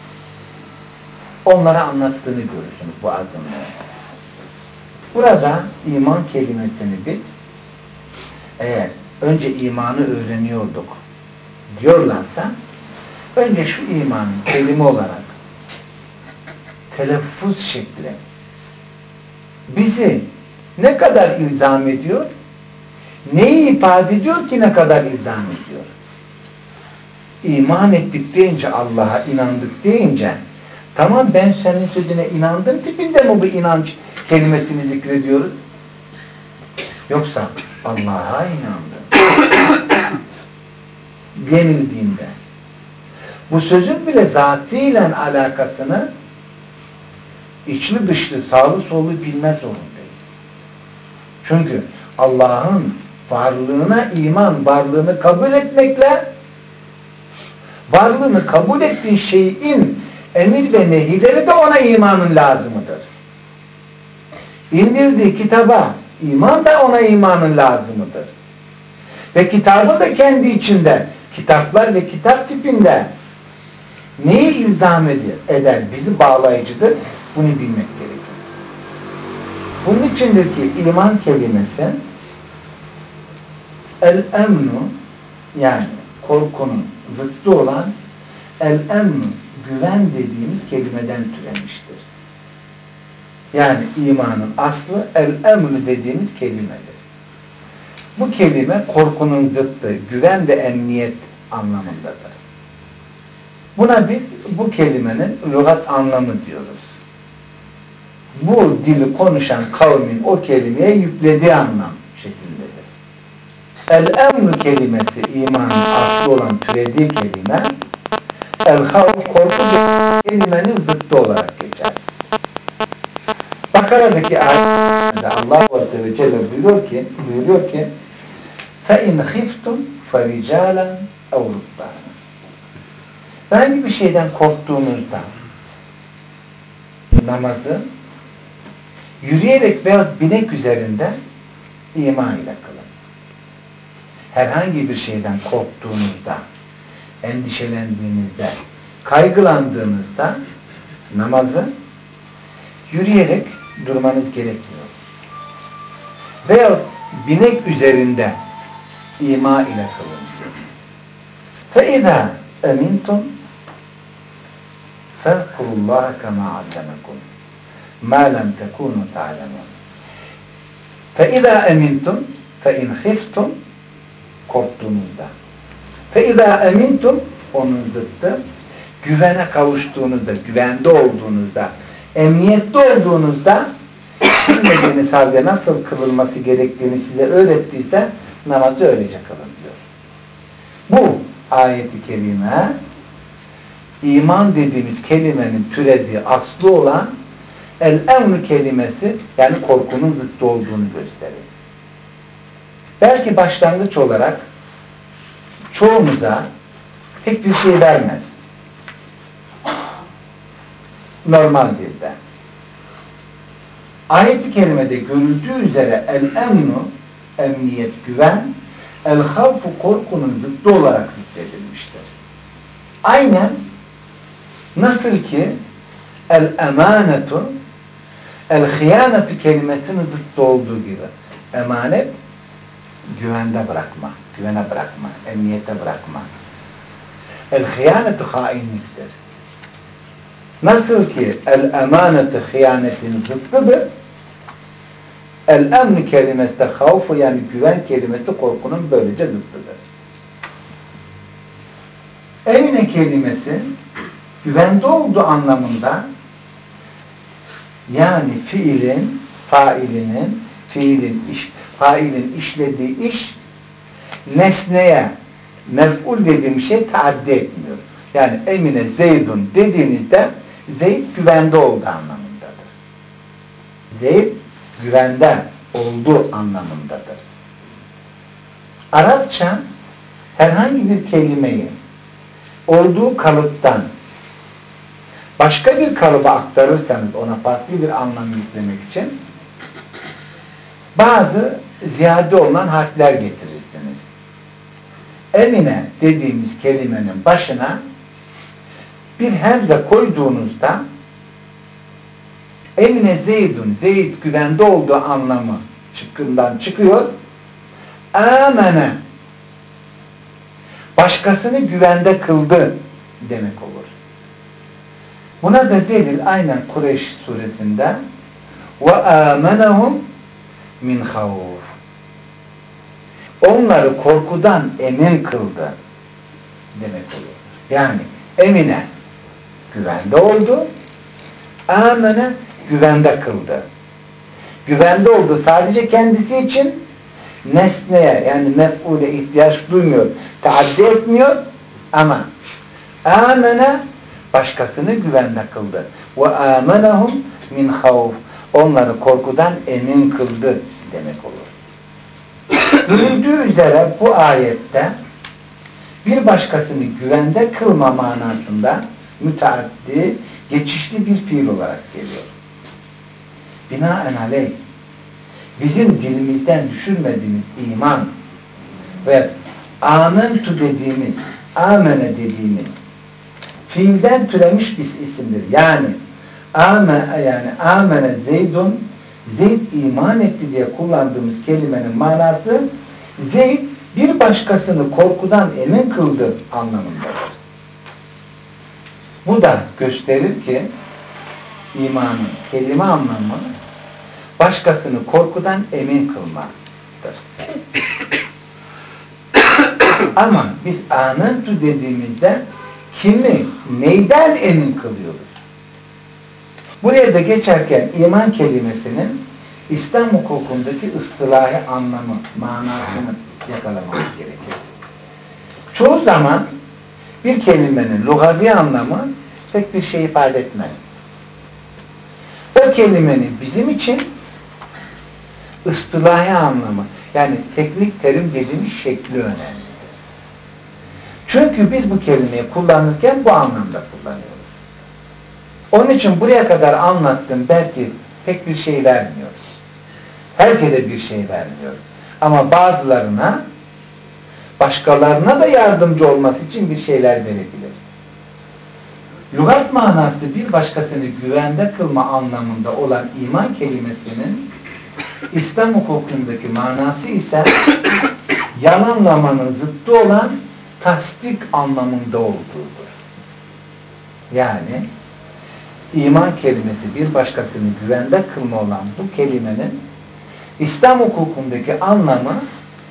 Speaker 1: onlara anlattığını görürsünüz bu azınlığı. Burada iman kelimesini biz eğer önce imanı öğreniyorduk diyorlarsa önce şu imanın kelime olarak telaffuz şekli bizi ne kadar ilzam ediyor, neyi ifade ediyor ki ne kadar ilzam ediyor? İman ettik deyince, Allah'a inandık deyince, tamam ben senin sözüne inandım tipinde mi bu inanç kelimesini zikrediyoruz? Yoksa Allah'a inandım yenildiğinde bu sözün bile zatıyla alakasını içli dışlı, sağlı solu bilme zorundayız. Çünkü Allah'ın varlığına iman, varlığını kabul etmekle varlığını kabul ettiğin şeyin emir ve nehileri de ona imanın lazımıdır. İndirdiği kitaba iman da ona imanın lazımıdır. Ve kitabın da kendi içinde kitaplar ve kitap tipinde neyi ilzam eder, bizi bağlayıcıdır, bunu bilmek gerekir. Bunun içindir ki iman kelimesi el-emnu yani korkunun zıttı olan el-emnu güven dediğimiz kelimeden türemiştir. Yani imanın aslı el-emnu dediğimiz kelimedir. Bu kelime korkunun zıttı, güven ve emniyet anlamındadır. Buna biz bu kelimenin lügat anlamı diyoruz. Bu dili konuşan kavmin o kelimeye yüklediği anlam şeklindedir. El-emnu kelimesi imanın aslı olan türediği kelime, el-havf korku kelimenin zıttı olarak geçer. Bakara'daki ayette Allah Azze ve Celle buyuruyor ki فَاِنْ خِفْتُمْ فَرِجَالًا اَوْ رُبَّانًا herhangi bir şeyden korktuğunuzda namazı yürüyerek veya binek üzerinde iman ile kılın. Herhangi bir şeyden korktuğunuzda, endişelendiğinizde, kaygılandığınızda namazı yürüyerek durmanız gerekmiyor. Veya binek üzerinde ima ile kılın. فَاِذَا اَمِنْتُمْ فَاذْكُرُوا اللّٰهَ كَمَا عَلَّمَكُمْ مَا لَمْ تَكُونُوا تَعْلَمُونَ فَاِذَا اَمِنْتُمْ فَاِنْ خِفْتُمْ korktuğunuzda فَاِذَا اَمِنْتُمْ onun zıttı güvene kavuştuğunuzda, güvende olduğunuzda, emniyette olduğunuzda bilmediğiniz halde nasıl kılınması gerektiğini size öğrettiyse namazı öylece kılın diyor. Bu ayet-i kerime iman dediğimiz kelimenin türediği aslı olan el-emr kelimesi, yani korkunun zıttı olduğunu gösteriyor. Belki başlangıç olarak çoğumuza pek bir şey vermez. Normal dilde. Ayet-i kerimede görüldüğü üzere el-emnu, emniyet, güven, el-havfu, korkunun zıttı olarak zikredilmiştir. Aynen nasıl ki el-emanetu, el-hıyanetu kelimesinin zıttı olduğu gibi. Emanet, güvende bırakma, güvene bırakma, emniyete bırakma. El-hıyanetu hainliktir. Nasıl ki el-emanetu hıyanetin zıttıdır, el-emni kelimesi de havfu, yani güven kelimesi korkunun böylece zıttıdır. Emine kelimesi güvende olduğu anlamında, yani fiilin, failin işlediği iş nesneye, mef'ul dediğim şey taaddi etmiyor. Yani emine Zeydun dediğinizde Zeyd güvende olduğu anlamındadır. Zeyd güvende olduğu anlamındadır. Arapça herhangi bir kelimeyi olduğu kalıptan başka bir kalıba aktarırsanız, ona farklı bir anlam yüklemek için bazı ziyade olan harfler getirirsiniz. Emine dediğimiz kelimenin başına bir hemze koyduğunuzda emine Zeydun, Zeyd güvende olduğu anlamı çıkıyor. Amene, başkasını güvende kıldı demek olur. Buna da delil aynen Kureyş suresinde ve amenehum min havf, onları korkudan emin kıldı demek olur. Yani emine güvende oldu, amene güvende kıldı. Güvende oldu sadece kendisi için, nesneye, yani mef'ule ihtiyaç duymuyor, taaddi etmiyor, ama amene başkasını güvende kıldı. Ve amenehum min havf, onları korkudan emin kıldı demek olur. Görüldüğü üzere bu ayette bir başkasını güvende kılma manasında müteaddi, geçişli bir fiil olarak geliyor. Binaenaleyh bizim dilimizden düşürmediğimiz iman ve amentu dediğimiz, amene dediğimiz fiilden türemiş bir isimdir. Yani amene Zeydun, Zeyd iman etti diye kullandığımız kelimenin manası Zeyd bir başkasını korkudan emin kıldı anlamındadır. Bu da gösterir ki imanın kelime anlamı başkasını korkudan emin kılmaktır. Ama biz amentu dediğimizde kimi, neyden emin kılıyoruz? Buraya da geçerken iman kelimesinin İslam hukukundaki ıstılahi anlamı, manasını yakalamamız gerekir. Çoğu zaman bir kelimenin lugavi anlamı pek bir şey ifade etmez. O kelimenin bizim için ıstılahi anlamı, yani teknik terim dediğimiz şekli önemlidir. Çünkü biz bu kelimeyi kullanırken bu anlamda kullanıyoruz. Onun için buraya kadar anlattım, belki pek bir şey vermiyor. Herkese bir şey vermiyor. Ama bazılarına, başkalarına da yardımcı olması için bir şeyler verebilir. Lügat manası bir başkasını güvende kılma anlamında olan iman kelimesinin İslam hukukundaki manası ise yalanlamanın zıttı olan tasdik anlamında olduğudur. Yani iman kelimesi bir başkasını güvende kılma olan bu kelimenin İslam hukukundaki anlamı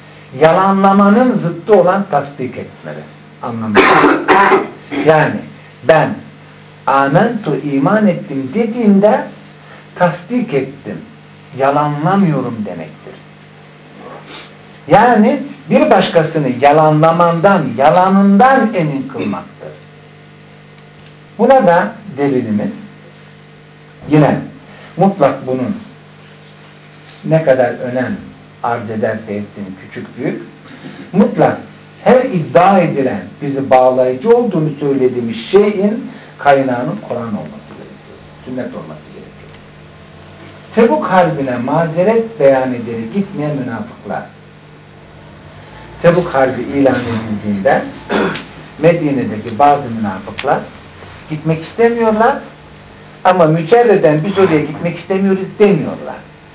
Speaker 1: yalanlamanın zıttı olan tasdik etmeleri anlamında. Yani Ben amentu iman ettim dediğinde tasdik ettim, yalanlamıyorum demektir. Yani bir başkasını yalanlamandan, yalanından emin kılmaktır. Buna da delilimiz yine mutlak bunun ne kadar önem arz ederse etsin, küçük büyük, mutlak her iddia edilen, bizi bağlayıcı olduğunu söylediğimiz şeyin kaynağının Kur'an olması gerekiyor. Sünnet olması gerekiyor. Tebuk Harbi'ne mazeret beyan ederek gitmeyen münafıklar, Tebuk Harbi ilan edildiğinde Medine'deki bazı münafıklar gitmek istemiyorlar ama mücerreden biz oraya gitmek istemiyoruz demiyorlar.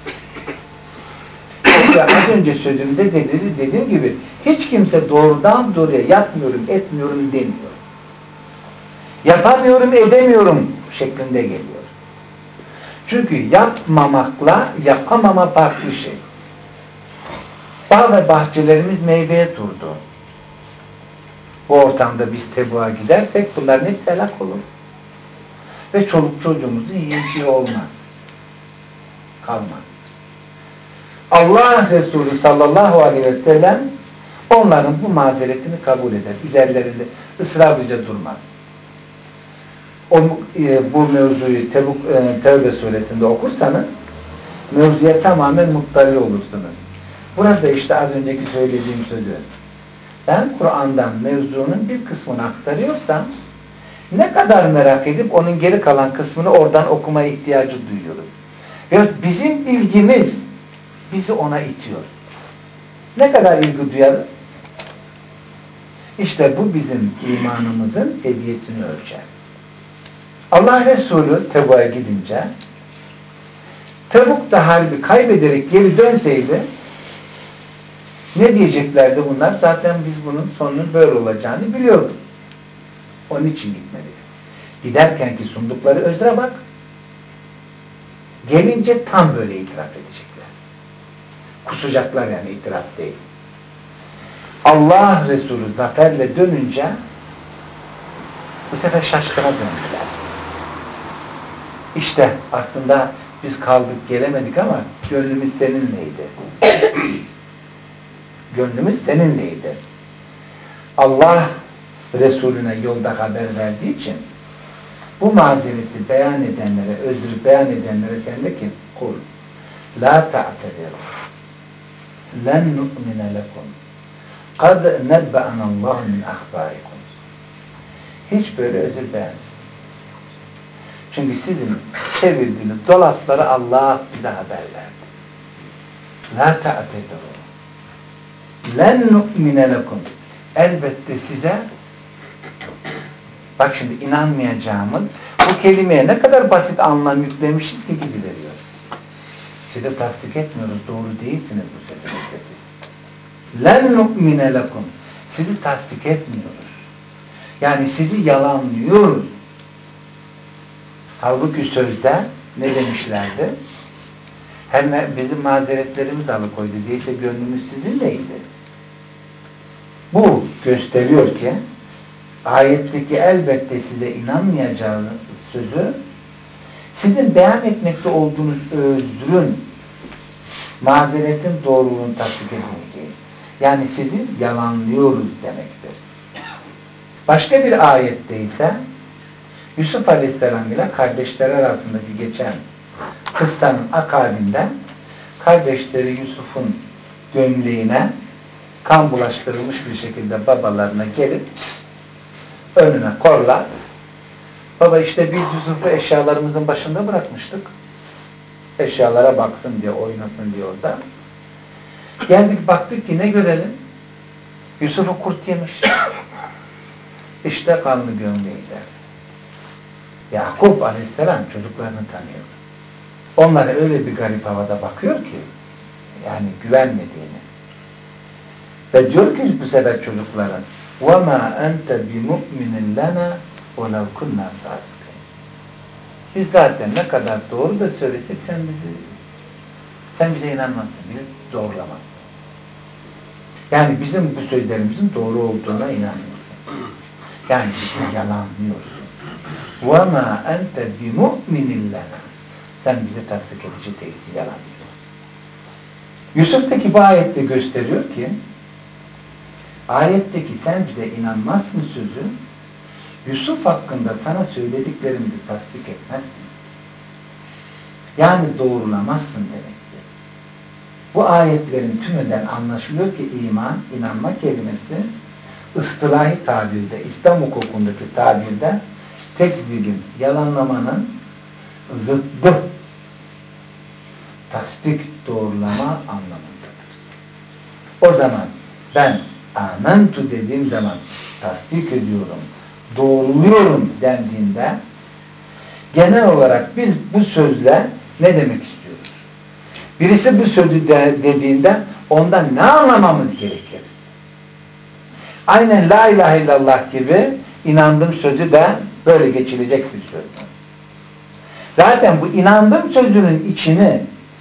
Speaker 1: İşte az önce sözümde dediğim gibi hiç kimse doğrudan doğruya yapmıyorum, etmiyorum demiyor. Yapamıyorum, edemiyorum şeklinde geliyor. Çünkü yapmamakla yapamama farklı şey. Bağ ve bahçelerimiz meyveye durdu. Bu ortamda biz Tebuk'a gidersek bunların hep helak olur. Ve çoluk çocuğumuzun yiyeceği olmaz. Kalmaz. Allah Resulü sallallahu aleyhi ve sellem onların bu mazeretini kabul eder. Üzerlerinde ısrarlıca durmaz. Bu mevzuyu Tevbe suresinde okursanız mevzuya tamamen muttali olursunuz. Burada işte az önceki söylediğim sözü. Ben Kur'an'dan mevzunun bir kısmını aktarıyorsam ne kadar merak edip onun geri kalan kısmını oradan okumaya ihtiyacı duyuyorum. Ve bizim bilgimiz bizi ona itiyor. Ne kadar ilgi duyarız? İşte bu bizim imanımızın seviyesini ölçer. Allah Resulü Tebuk'a gidince Tebuk'ta harbi kaybederek geri dönseydi ne diyeceklerdi bunlar? Zaten biz bunun sonunun böyle olacağını biliyorduk. Onun için gitmedik. Giderkenki sundukları özre bak. Gelince tam böyle itiraf edecekler. Kusacaklar yani, itiraf değil. Allah Resulü zaferle dönünce bu sefer şaşkına döndüler. İşte aslında biz kaldık gelemedik ama gönlümüz seninleydi. Gönlümüz seninleydi. Allah Resulüne yolda haber verdiği için bu mazereti beyan edenlere, özrü beyan edenlere sen de ki kul la ta'tediru len nu'mine lekum kad nebbe'anallahu min ahbarikum. Hiç böyle özür beyan. Çünkü sizin çevirdiğiniz dolapları Allah bize haber verdi. La ta'tediru len nu'mine lekum. Elbette size, bak şimdi inanmayacağımız bu kelimeye ne kadar basit anlam yüklemişiz ki gidiveriyor. Size tasdik etmiyoruz, doğru değilsiniz bu sefer siz. Len nu'mine lekum. Sizi tasdik etmiyoruz. Yani sizi yalanlıyoruz. Halbuki sözde ne demişlerdi? Hem bizim mazeretlerimiz alıkoydu değilse gönlümüz sizinleydi. Bu gösteriyor ki ayetteki elbette size inanmayacağınız sözü sizin beyan etmekte olduğunuz özrün, mazeretin doğruluğunu tasdik etmeyeceğiz. Yani sizi yalanlıyoruz demektir. Başka bir ayette ise Yusuf Aleyhisselam ile kardeşleri arasındaki geçen kıssanın akabinde kardeşleri Yusuf'un gömleğine kan bulaştırılmış bir şekilde babalarına gelip önüne korlar. Baba işte biz Yusuf'u eşyalarımızın başında bırakmıştık. Eşyalara baksın diye, oynasın diye orada. Geldik baktık ki ne görelim? Yusuf'u kurt yemiş. İşte kanlı gömleğiyle. Yakup Aleyhisselam çocuklarını tanıyor. Onlara öyle bir garip havada bakıyor ki yani güvenmediğini. Ve diyor ki bu sefer çocuklara وَمَا أَنْتَ بِمُؤْمِنٍ لَنَا وَلَوْ كُنَّا صَادِقِينَ. Biz zaten ne kadar doğru da söylesek sen bize inanmazsın, bizi doğrulamazsın. Yani bizim bu sözlerimizin doğru olduğuna inanmıyorsun. Yani bizi yalanlıyorsun. وَمَا أَنْتَ بِمُؤْمِنٍ لَنَا Sen bizi tasdik edici değilsin, yalan diyor. Yusuf'taki bu ayette gösteriyor ki ayetteki sen bize inanmazsın sözü Yusuf hakkında sana söylediklerimizi tasdik etmezsin. Yani doğrulamazsın demektir. Bu ayetlerin tümünden anlaşılıyor ki iman, inanma kelimesi ıstılahi tabirde, İslam hukukundaki tabirde tekzibin, yalanlamanın zıddı, tasdik, doğrulama anlamındadır. O zaman ben amentu dediğim zaman tasdik ediyorum, doğruluyorum dendiğinde genel olarak biz bu sözle ne demek istiyoruz? Birisi bu sözü dediğinde ondan ne anlamamız gerekir? Aynen la ilahe illallah gibi inandığım sözü de böyle geçilecek bir söz. Zaten bu inandığım sözünün içini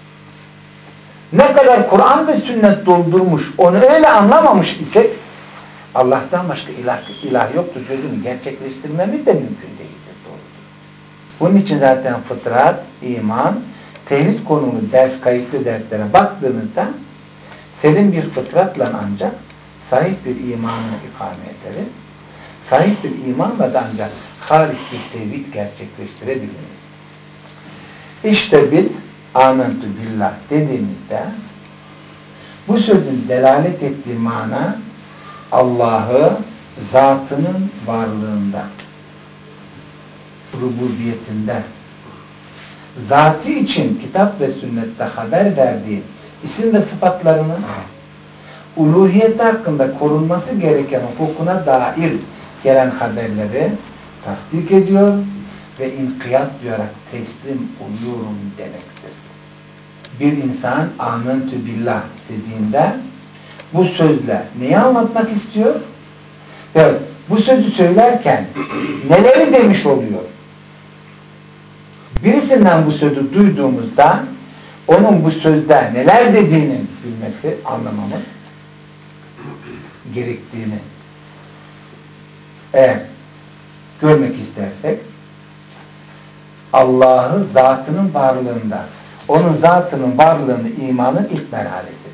Speaker 1: ne kadar Kur'an ve sünnet doldurmuş, onu öyle anlamamış isek Allah'tan başka ilah yoktur sözünü gerçekleştirmemiz de mümkün değildir. Doğrudur. Bunun için zaten fıtrat, iman, tevhid konulu ders, kayıtlı derslere baktığımızda senin bir fıtratla ancak sahih bir imanını ikame ederiz. Sahih bir imanla da ancak halis bir tevhid gerçekleştirebiliriz. İşte biz amentu billah dediğimizde bu sözün delalet ettiği mana Allah'ı zatının varlığında, rububiyetinde, zatı için kitap ve sünnette haber verdiği isim ve sıfatlarını, uluhiyeti hakkında korunması gereken hukukuna dair gelen haberleri tasdik ediyor ve inkiyat duyarak teslim oluyorum demektir. Bir insan amentu billah dediğinde bu sözle neyi anlatmak istiyor? Ve bu sözü söylerken neleri demiş oluyor? Birisinden bu sözü duyduğumuzda onun bu sözde neler dediğini bilmesi, anlamamız gerektiğini eğer görmek istersek Allah'ı zatının varlığında, onun zatının varlığını imanın ilk merhalesidir.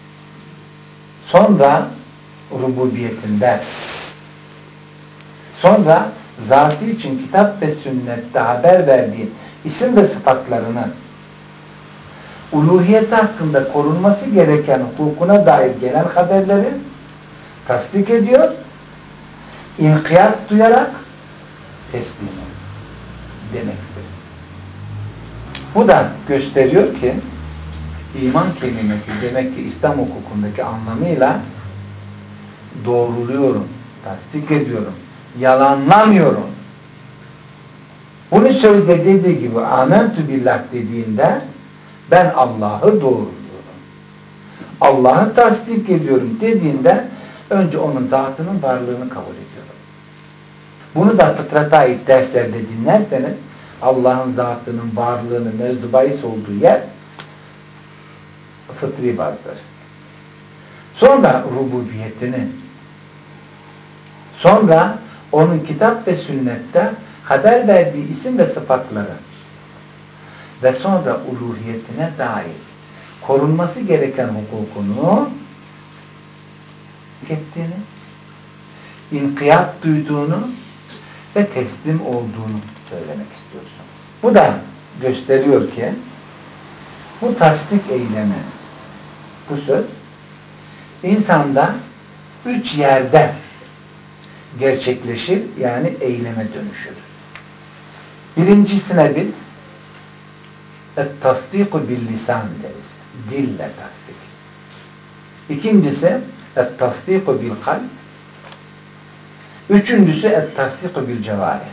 Speaker 1: Sonra rububiyetinde, sonra zatı için kitap ve sünnette haber verdiği isim ve sıfatlarını, uluhiyeti hakkında korunması gereken hukukuna dair gelen haberleri tasdik ediyor, inkiyat duyarak teslim demektir. Bu da gösteriyor ki iman kelimesi demek ki İslam hukukundaki anlamıyla doğruluyorum, tasdik ediyorum, yalanlamıyorum. Bunu sözde dediği gibi amentu billah dediğinde ben Allah'ı doğruluyorum. Allah'ı tasdik ediyorum dediğinde önce onun zatının varlığını kabul ediyorum. Bunu da fıtrata ait derslerde dinlerseniz Allah'ın zatının varlığını mevzu bahis olduğu yer fıtri vardır. Sonra rububiyetini, sonra onun kitap ve sünnette haber verdiği isim ve sıfatları ve sonra uluhiyetine dair korunması gereken hukukunu ettiğini, inkiyat duyduğunu ve teslim olduğunu söylemek istiyorsun. Bu da gösteriyor ki bu tasdik eylemi, bu söz insanda 3 yerde gerçekleşir, yani eyleme dönüşür. Birincisine biz et-tasdiku bil-lisan deriz. Dille tasdik. İkincisi et-tasdiku bil-kalb. Üçüncüsü et-tasdiku bil-cevari.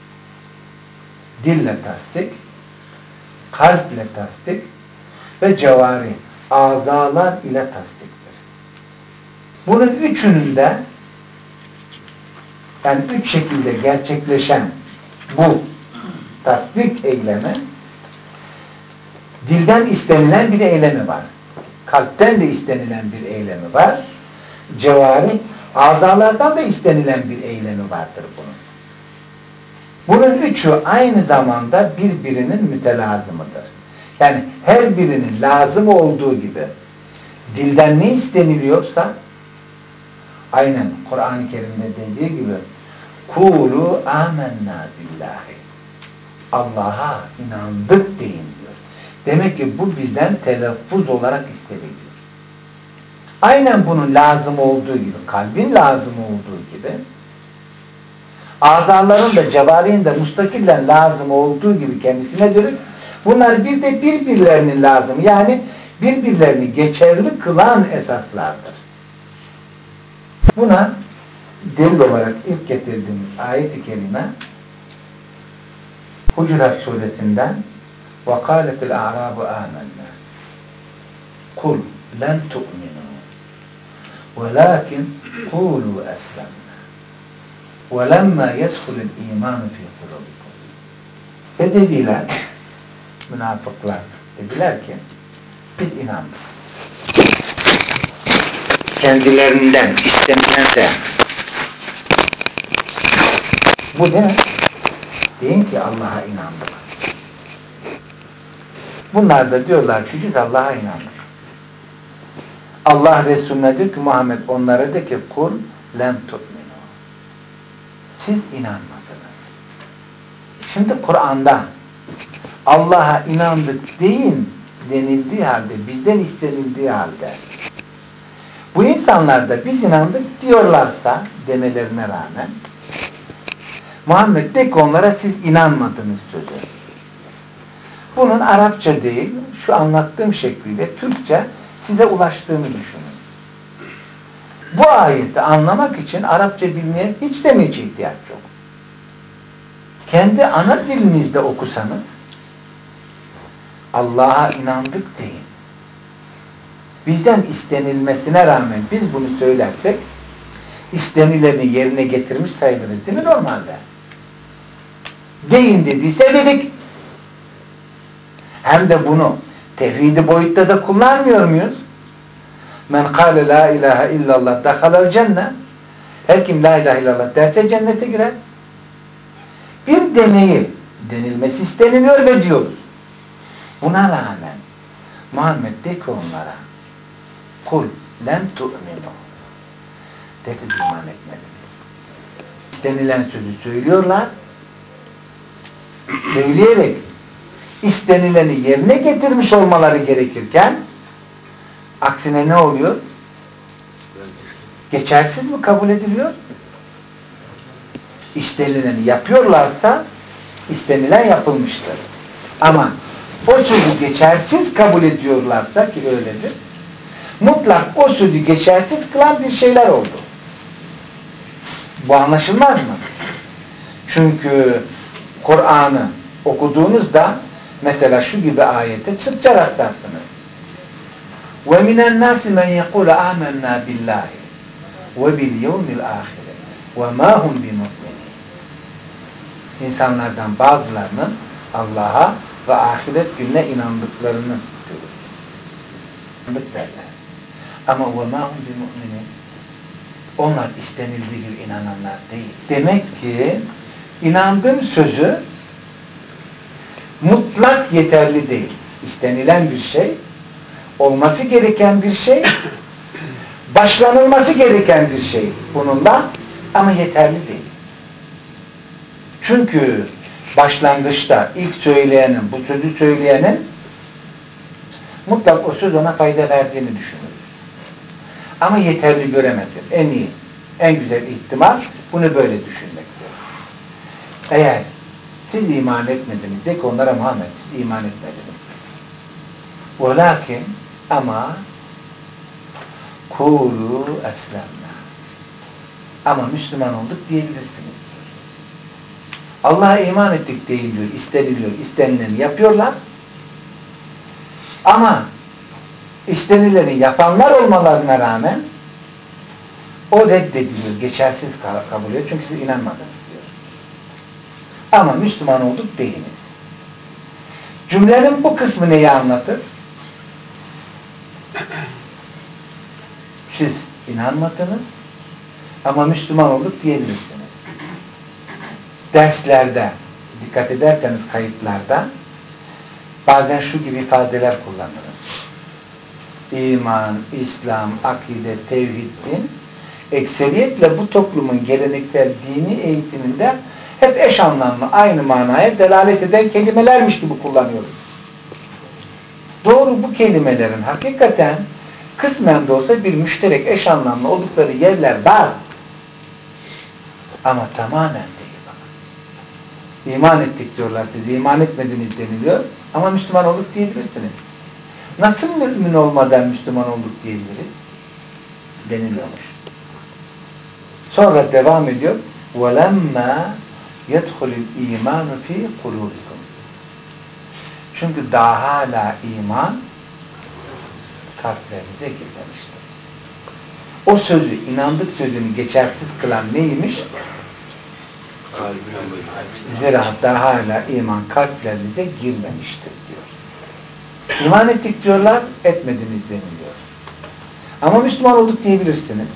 Speaker 1: Dille tasdik, kalple tasdik ve cevari, azalar ile tasdiktir. Bunun üçünün de yani 3 şekilde gerçekleşen bu tasdik eylemi dilden istenilen bir eylemi var. Kalpten de istenilen bir eylemi var. Cevari, azalardan da istenilen bir eylemi vardır bunun. Bunun üçü aynı zamanda birbirinin mütelazımıdır. Yani her birinin lazım olduğu gibi dilden ne isteniliyorsa aynen Kur'an-ı Kerim'de dediği gibi kulu amennâ billahi, Allah'a inandık deyin diyor. Demek ki bu bizden telaffuz olarak isteniliyor. Aynen bunun lazım olduğu gibi, kalbin lazım olduğu gibi, azaların da cevarihin de mustakillen lazım olduğu gibi kendisine dönüp bunlar bir de birbirlerinin lazım, yani birbirlerini geçerli kılan esaslardır. Buna delil olarak ilk getirdiğimiz ayet-i kerime Hucurat suresinden وَقَالَتِ الْاَعْرَابُ آمَنَّا قُلْ لَنْ تُؤْمِنُوا وَلَكِنْ قُولُوا أَسْلَمْنَا وَلَمَّا يَدْخُلِ الْا۪يمَانُ فِي قُلُوبِكُمْ Ve dediler, münafıklar dediler ki biz inandık. Kendilerinden istenilense bu ne? Deyin ki Allah'a inandık. Bunlar da diyorlar ki biz Allah'a inandık. Allah Resulüne diyor ki Muhammed onlara de ki kul lem tu'minu. Siz inanmadınız. Şimdi Kur'an'da Allah'a inandık deyin denildiği halde, bizden istenildiği halde bu insanlar da biz inandık diyorlarsa demelerine rağmen Muhammed de ki onlara siz inanmadınız sözü. Bunun Arapça değil, şu anlattığım şekliyle Türkçe size ulaştığını düşünün. Bu ayeti anlamak için Arapça bilmeye hiç de hiç ihtiyaç yok. Kendi ana dilinizde okusanız Allah'a inandık deyin. Bizden istenilmesine rağmen biz bunu söylersek istenileni yerine getirmiş sayılırız değil mi normalde? Deyin dediyse dedik. Hem de bunu tevhidi boyutta da kullanmıyor muyuz? Men kâle la ilahe illallah dehalel cennet. Her kim la ilahe illallah derse cennete girer. Bir deneyi denilmesi isteniliyor ve diyoruz. Buna rağmen Muhammed de ki onlara kul lem tu'minu dedi iman etmediniz. İstenilen sözü söylüyorlar. Söyleyerek istenileni yerine getirmiş olmaları gerekirken aksine ne oluyor? Geçersiz mi kabul ediliyor? İstenileni yapıyorlarsa istenilen yapılmıştır. Ama o sözü geçersiz kabul ediyorlarsa ki öyledir, mutlak o sözü geçersiz kılan bir şeyler oldu. Bu anlaşılmaz mı? Çünkü Kur'an'ı okuduğunuzda mesela şu gibi ayete sıkça rastlarsınız. وَمِنَ النَّاسِ مَنْ يَقُولَ آمَنَّا بِاللّٰهِ وَبِالْيَوْمِ الْآخِرِ وَمَا هُمْ بِمُؤْمِنِينَ İnsanlardan bazılarının Allah'a ve ahiret gününe inandıklarını görür. Derler. Ama وَمَا هُمْ بِمُؤْمِنِينَ onlar istenildiği gibi inananlar değil. Demek ki inandığım sözü mutlak yeterli değil. İstenilen bir şey, olması gereken bir şey, başlanılması gereken bir şey bununla ama yeterli değil. Çünkü başlangıçta ilk söyleyenin, bu sözü söyleyenin mutlak o söz ona fayda verdiğini düşünür. Ama yeterli göremezsin. En iyi, en güzel ihtimal bunu böyle düşünmektir. Eğer siz iman etmediniz de ki onlara Muhammed siz iman etmediniz. Velakin ama kulu eslemna. Ama Müslüman olduk diyebilirsiniz. Allah'a iman ettik deyin diyor, isteniliyor, istenileni yapıyorlar. Ama istenileni yapanlar olmalarına rağmen o reddediliyor, geçersiz kabul ediyor. Çünkü siz inanmadınız diyor. Ama Müslüman olduk deyiniz. Cümlenin bu kısmı neyi anlatır? Siz inanmadınız ama Müslüman olduk diyebilirsiniz. derslerde dikkat ederseniz kayıtlarda bazen şu gibi ifadeler kullanırız. İman, İslam, akide, tevhid, din ekseriyetle bu toplumun geleneksel dini eğitiminde hep eş anlamlı, aynı manaya delalet eden kelimelermiş gibi kullanıyoruz. Doğru, bu kelimelerin hakikaten kısmen de olsa bir müşterek eş anlamlı oldukları yerler var. Ama tamamen değil bak. İman ettik diyorlar, siz iman etmediniz deniliyor ama Müslüman olduk diyebilirsiniz. Nasıl mümin olmadan Müslüman olduk diyebiliriz? Deniliyormuş. Sonra devam ediyor. وَلَمَّا يَدْخُلِ الْا۪يمَانُ ف۪ي قُلُوبِكُمْ. Çünkü daha hala iman kalplerinize girmemiştir. O sözü, inandık sözünü geçersiz kılan neymiş? Zira daha hala iman kalplerinize girmemiştir diyor. İman ettik diyorlar, etmediniz deniliyor. Ama Müslüman olduk diyebilirsiniz.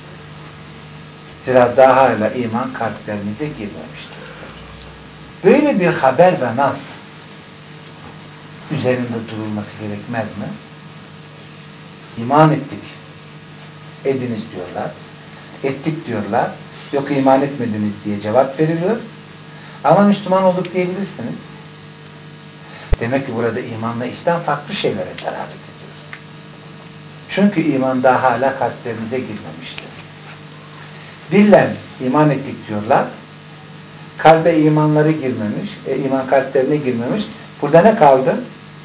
Speaker 1: Zira daha hala iman kalplerinize girmemiştir. Böyle bir haber ve nas üzerinde durulması gerekmez mi? İman ettik. Ediniz diyorlar. Ettik diyorlar. Yok iman etmediniz diye cevap veriliyor. Ama Müslüman olduk diyebilirsiniz. Demek ki burada imanla İslam farklı şeylere delalet ediyor. Çünkü iman daha hala kalplerinize girmemiştir. Dillen iman ettik diyorlar. Kalbe imanları girmemiş. İman kalplerine girmemiş. Burada ne kaldı?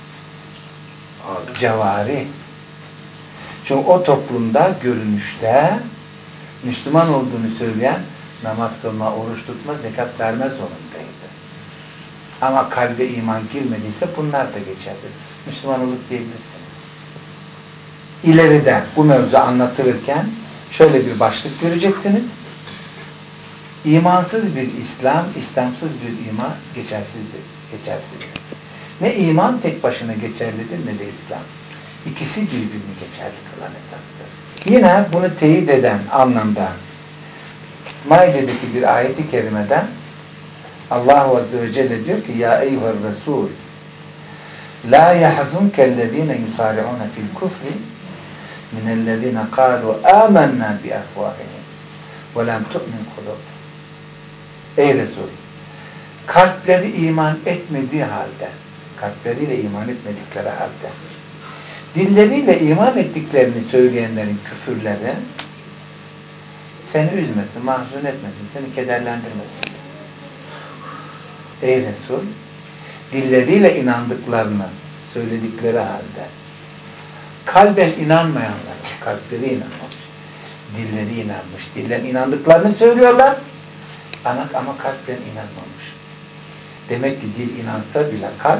Speaker 1: Cevari. Çünkü o toplumda görünüşte Müslüman olduğunu söyleyen namaz kılma, oruç tutma, zekat verme zorundaydı. Ama kalbe iman girmediyse bunlar da geçerli. Müslüman olup diyebilirsiniz. İleride bu mevzu anlatılırken şöyle bir başlık göreceksiniz. İmansız bir İslam, İslamsız bir iman geçersizdir. Ne iman tek başına geçerlidir ne de İslam. İkisi birbirini geçerli kılan esastır. Yine bunu teyit eden anlamda Maide'deki bir ayeti kerimeden Allah Azze ve Celle diyor ki Ya eyyuhel Resul La yahzunkellezine yusari'une fil kufri minellezine kalu amennâ bi afvâhihim ve lem tu'min kulub. Ey Resul! Kalpleri iman etmediği halde, kalpleriyle iman etmedikleri halde, dilleriyle iman ettiklerini söyleyenlerin küfürleri seni üzmesin, mahzun etmesin, seni kederlendirmesin. Ey Resul! Dilleriyle inandıklarını söyledikleri halde, kalben inanmayanlar, kalpleri inanmamış, dilleri inanmış, dillen inandıklarını söylüyorlar, ama kalpten inanmamış. Demek ki dil inansa bile kalp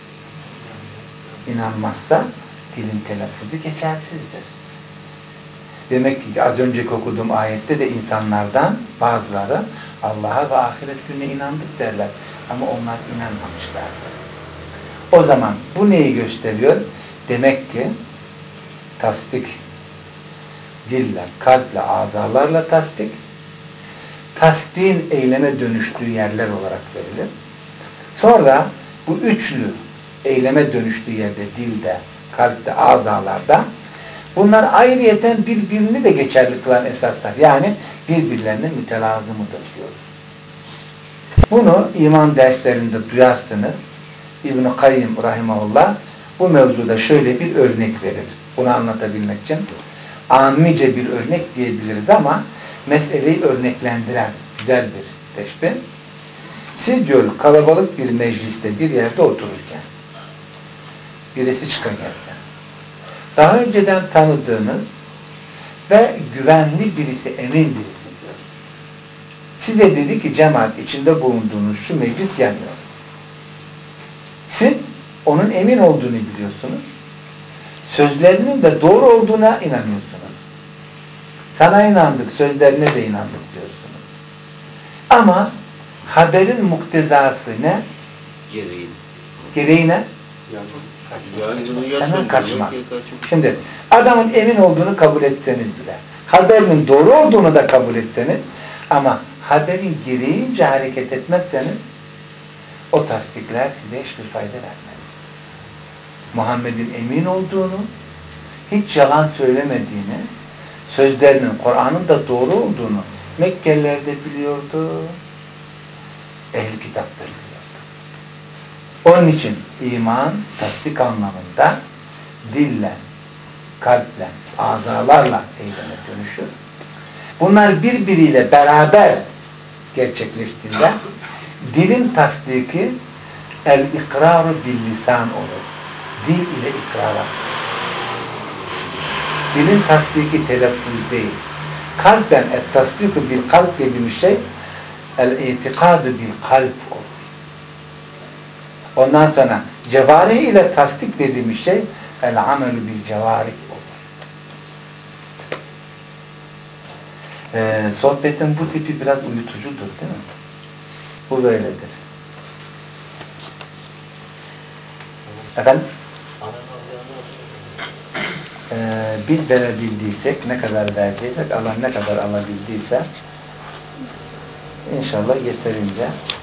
Speaker 1: inanmazsa dilin telaffuzu geçersizdir. Demek ki az önceki okuduğum ayette de insanlardan bazıları Allah'a ve ahiret gününe inandık derler. Ama onlar inanmamışlardır. O zaman bu neyi gösteriyor? Demek ki tasdik dille, kalple, azalarla tasdik, tasdiğin eyleme dönüştüğü yerler olarak verilir. Sonra bu üçlü eyleme dönüştüğü yerde dilde, kalpte, azalarda bunlar ayrıyeten birbirini de geçerli kılan esaslar. Yani birbirlerinin mütelazımıdır diyoruz. Bunu iman derslerinde duyarsınız. İbn-i Kayyim rahimahullah bu mevzuda şöyle bir örnek verir. Bunu anlatabilmek için amice bir örnek diyebiliriz ama meseleyi örneklendiren güzel bir teşbih. Siz diyor kalabalık bir mecliste bir yerde otururken birisi çıkarken daha önceden tanıdığınız ve güvenli birisi, emin birisi diyor. Size dedi ki cemaat içinde bulunduğunuz şu meclis yanıyor. Siz onun emin olduğunu biliyorsunuz. Sözlerinin de doğru olduğuna inanıyorsunuz. Sana inandık, sözlerine de inandık diyorsunuz. Ama haberin muktezası ne? Gereği ne? Hemen kaçmak. Şimdi adamın emin olduğunu kabul etseniz bile, haberinin doğru olduğunu da kabul etseniz ama haberin gereğince hareket etmezseniz o tasdikler size hiçbir fayda vermez. Muhammed'in emin olduğunu, hiç yalan söylemediğini, sözlerinin, Kur'an'ın da doğru olduğunu Mekkeliler de biliyordu, ehl-i kitap da biliyordu. Onun için iman, tasdik anlamında dille, kalple, azalarla eyleme dönüşür. Bunlar birbiriyle beraber gerçekleştiğinde dilin tasdiki el-ikraru bil-lisan olur. Dil ile ikrara. Dilin tasdiki telaffuz değil. Kalben et-tasdiku bil-kalb dediğimiz şey el-itikadu bil-kalb olur. Ondan sonra cevarih ile tasdik dediğimiz şey el-amelü bil-cevarih olur. Sohbetin bu tipi biraz uyutucudur değil mi? Bu böyledir. Efendim? Biz verebildiysek, ne kadar verdiysek, Allah ne kadar alabildiyse inşallah yeterince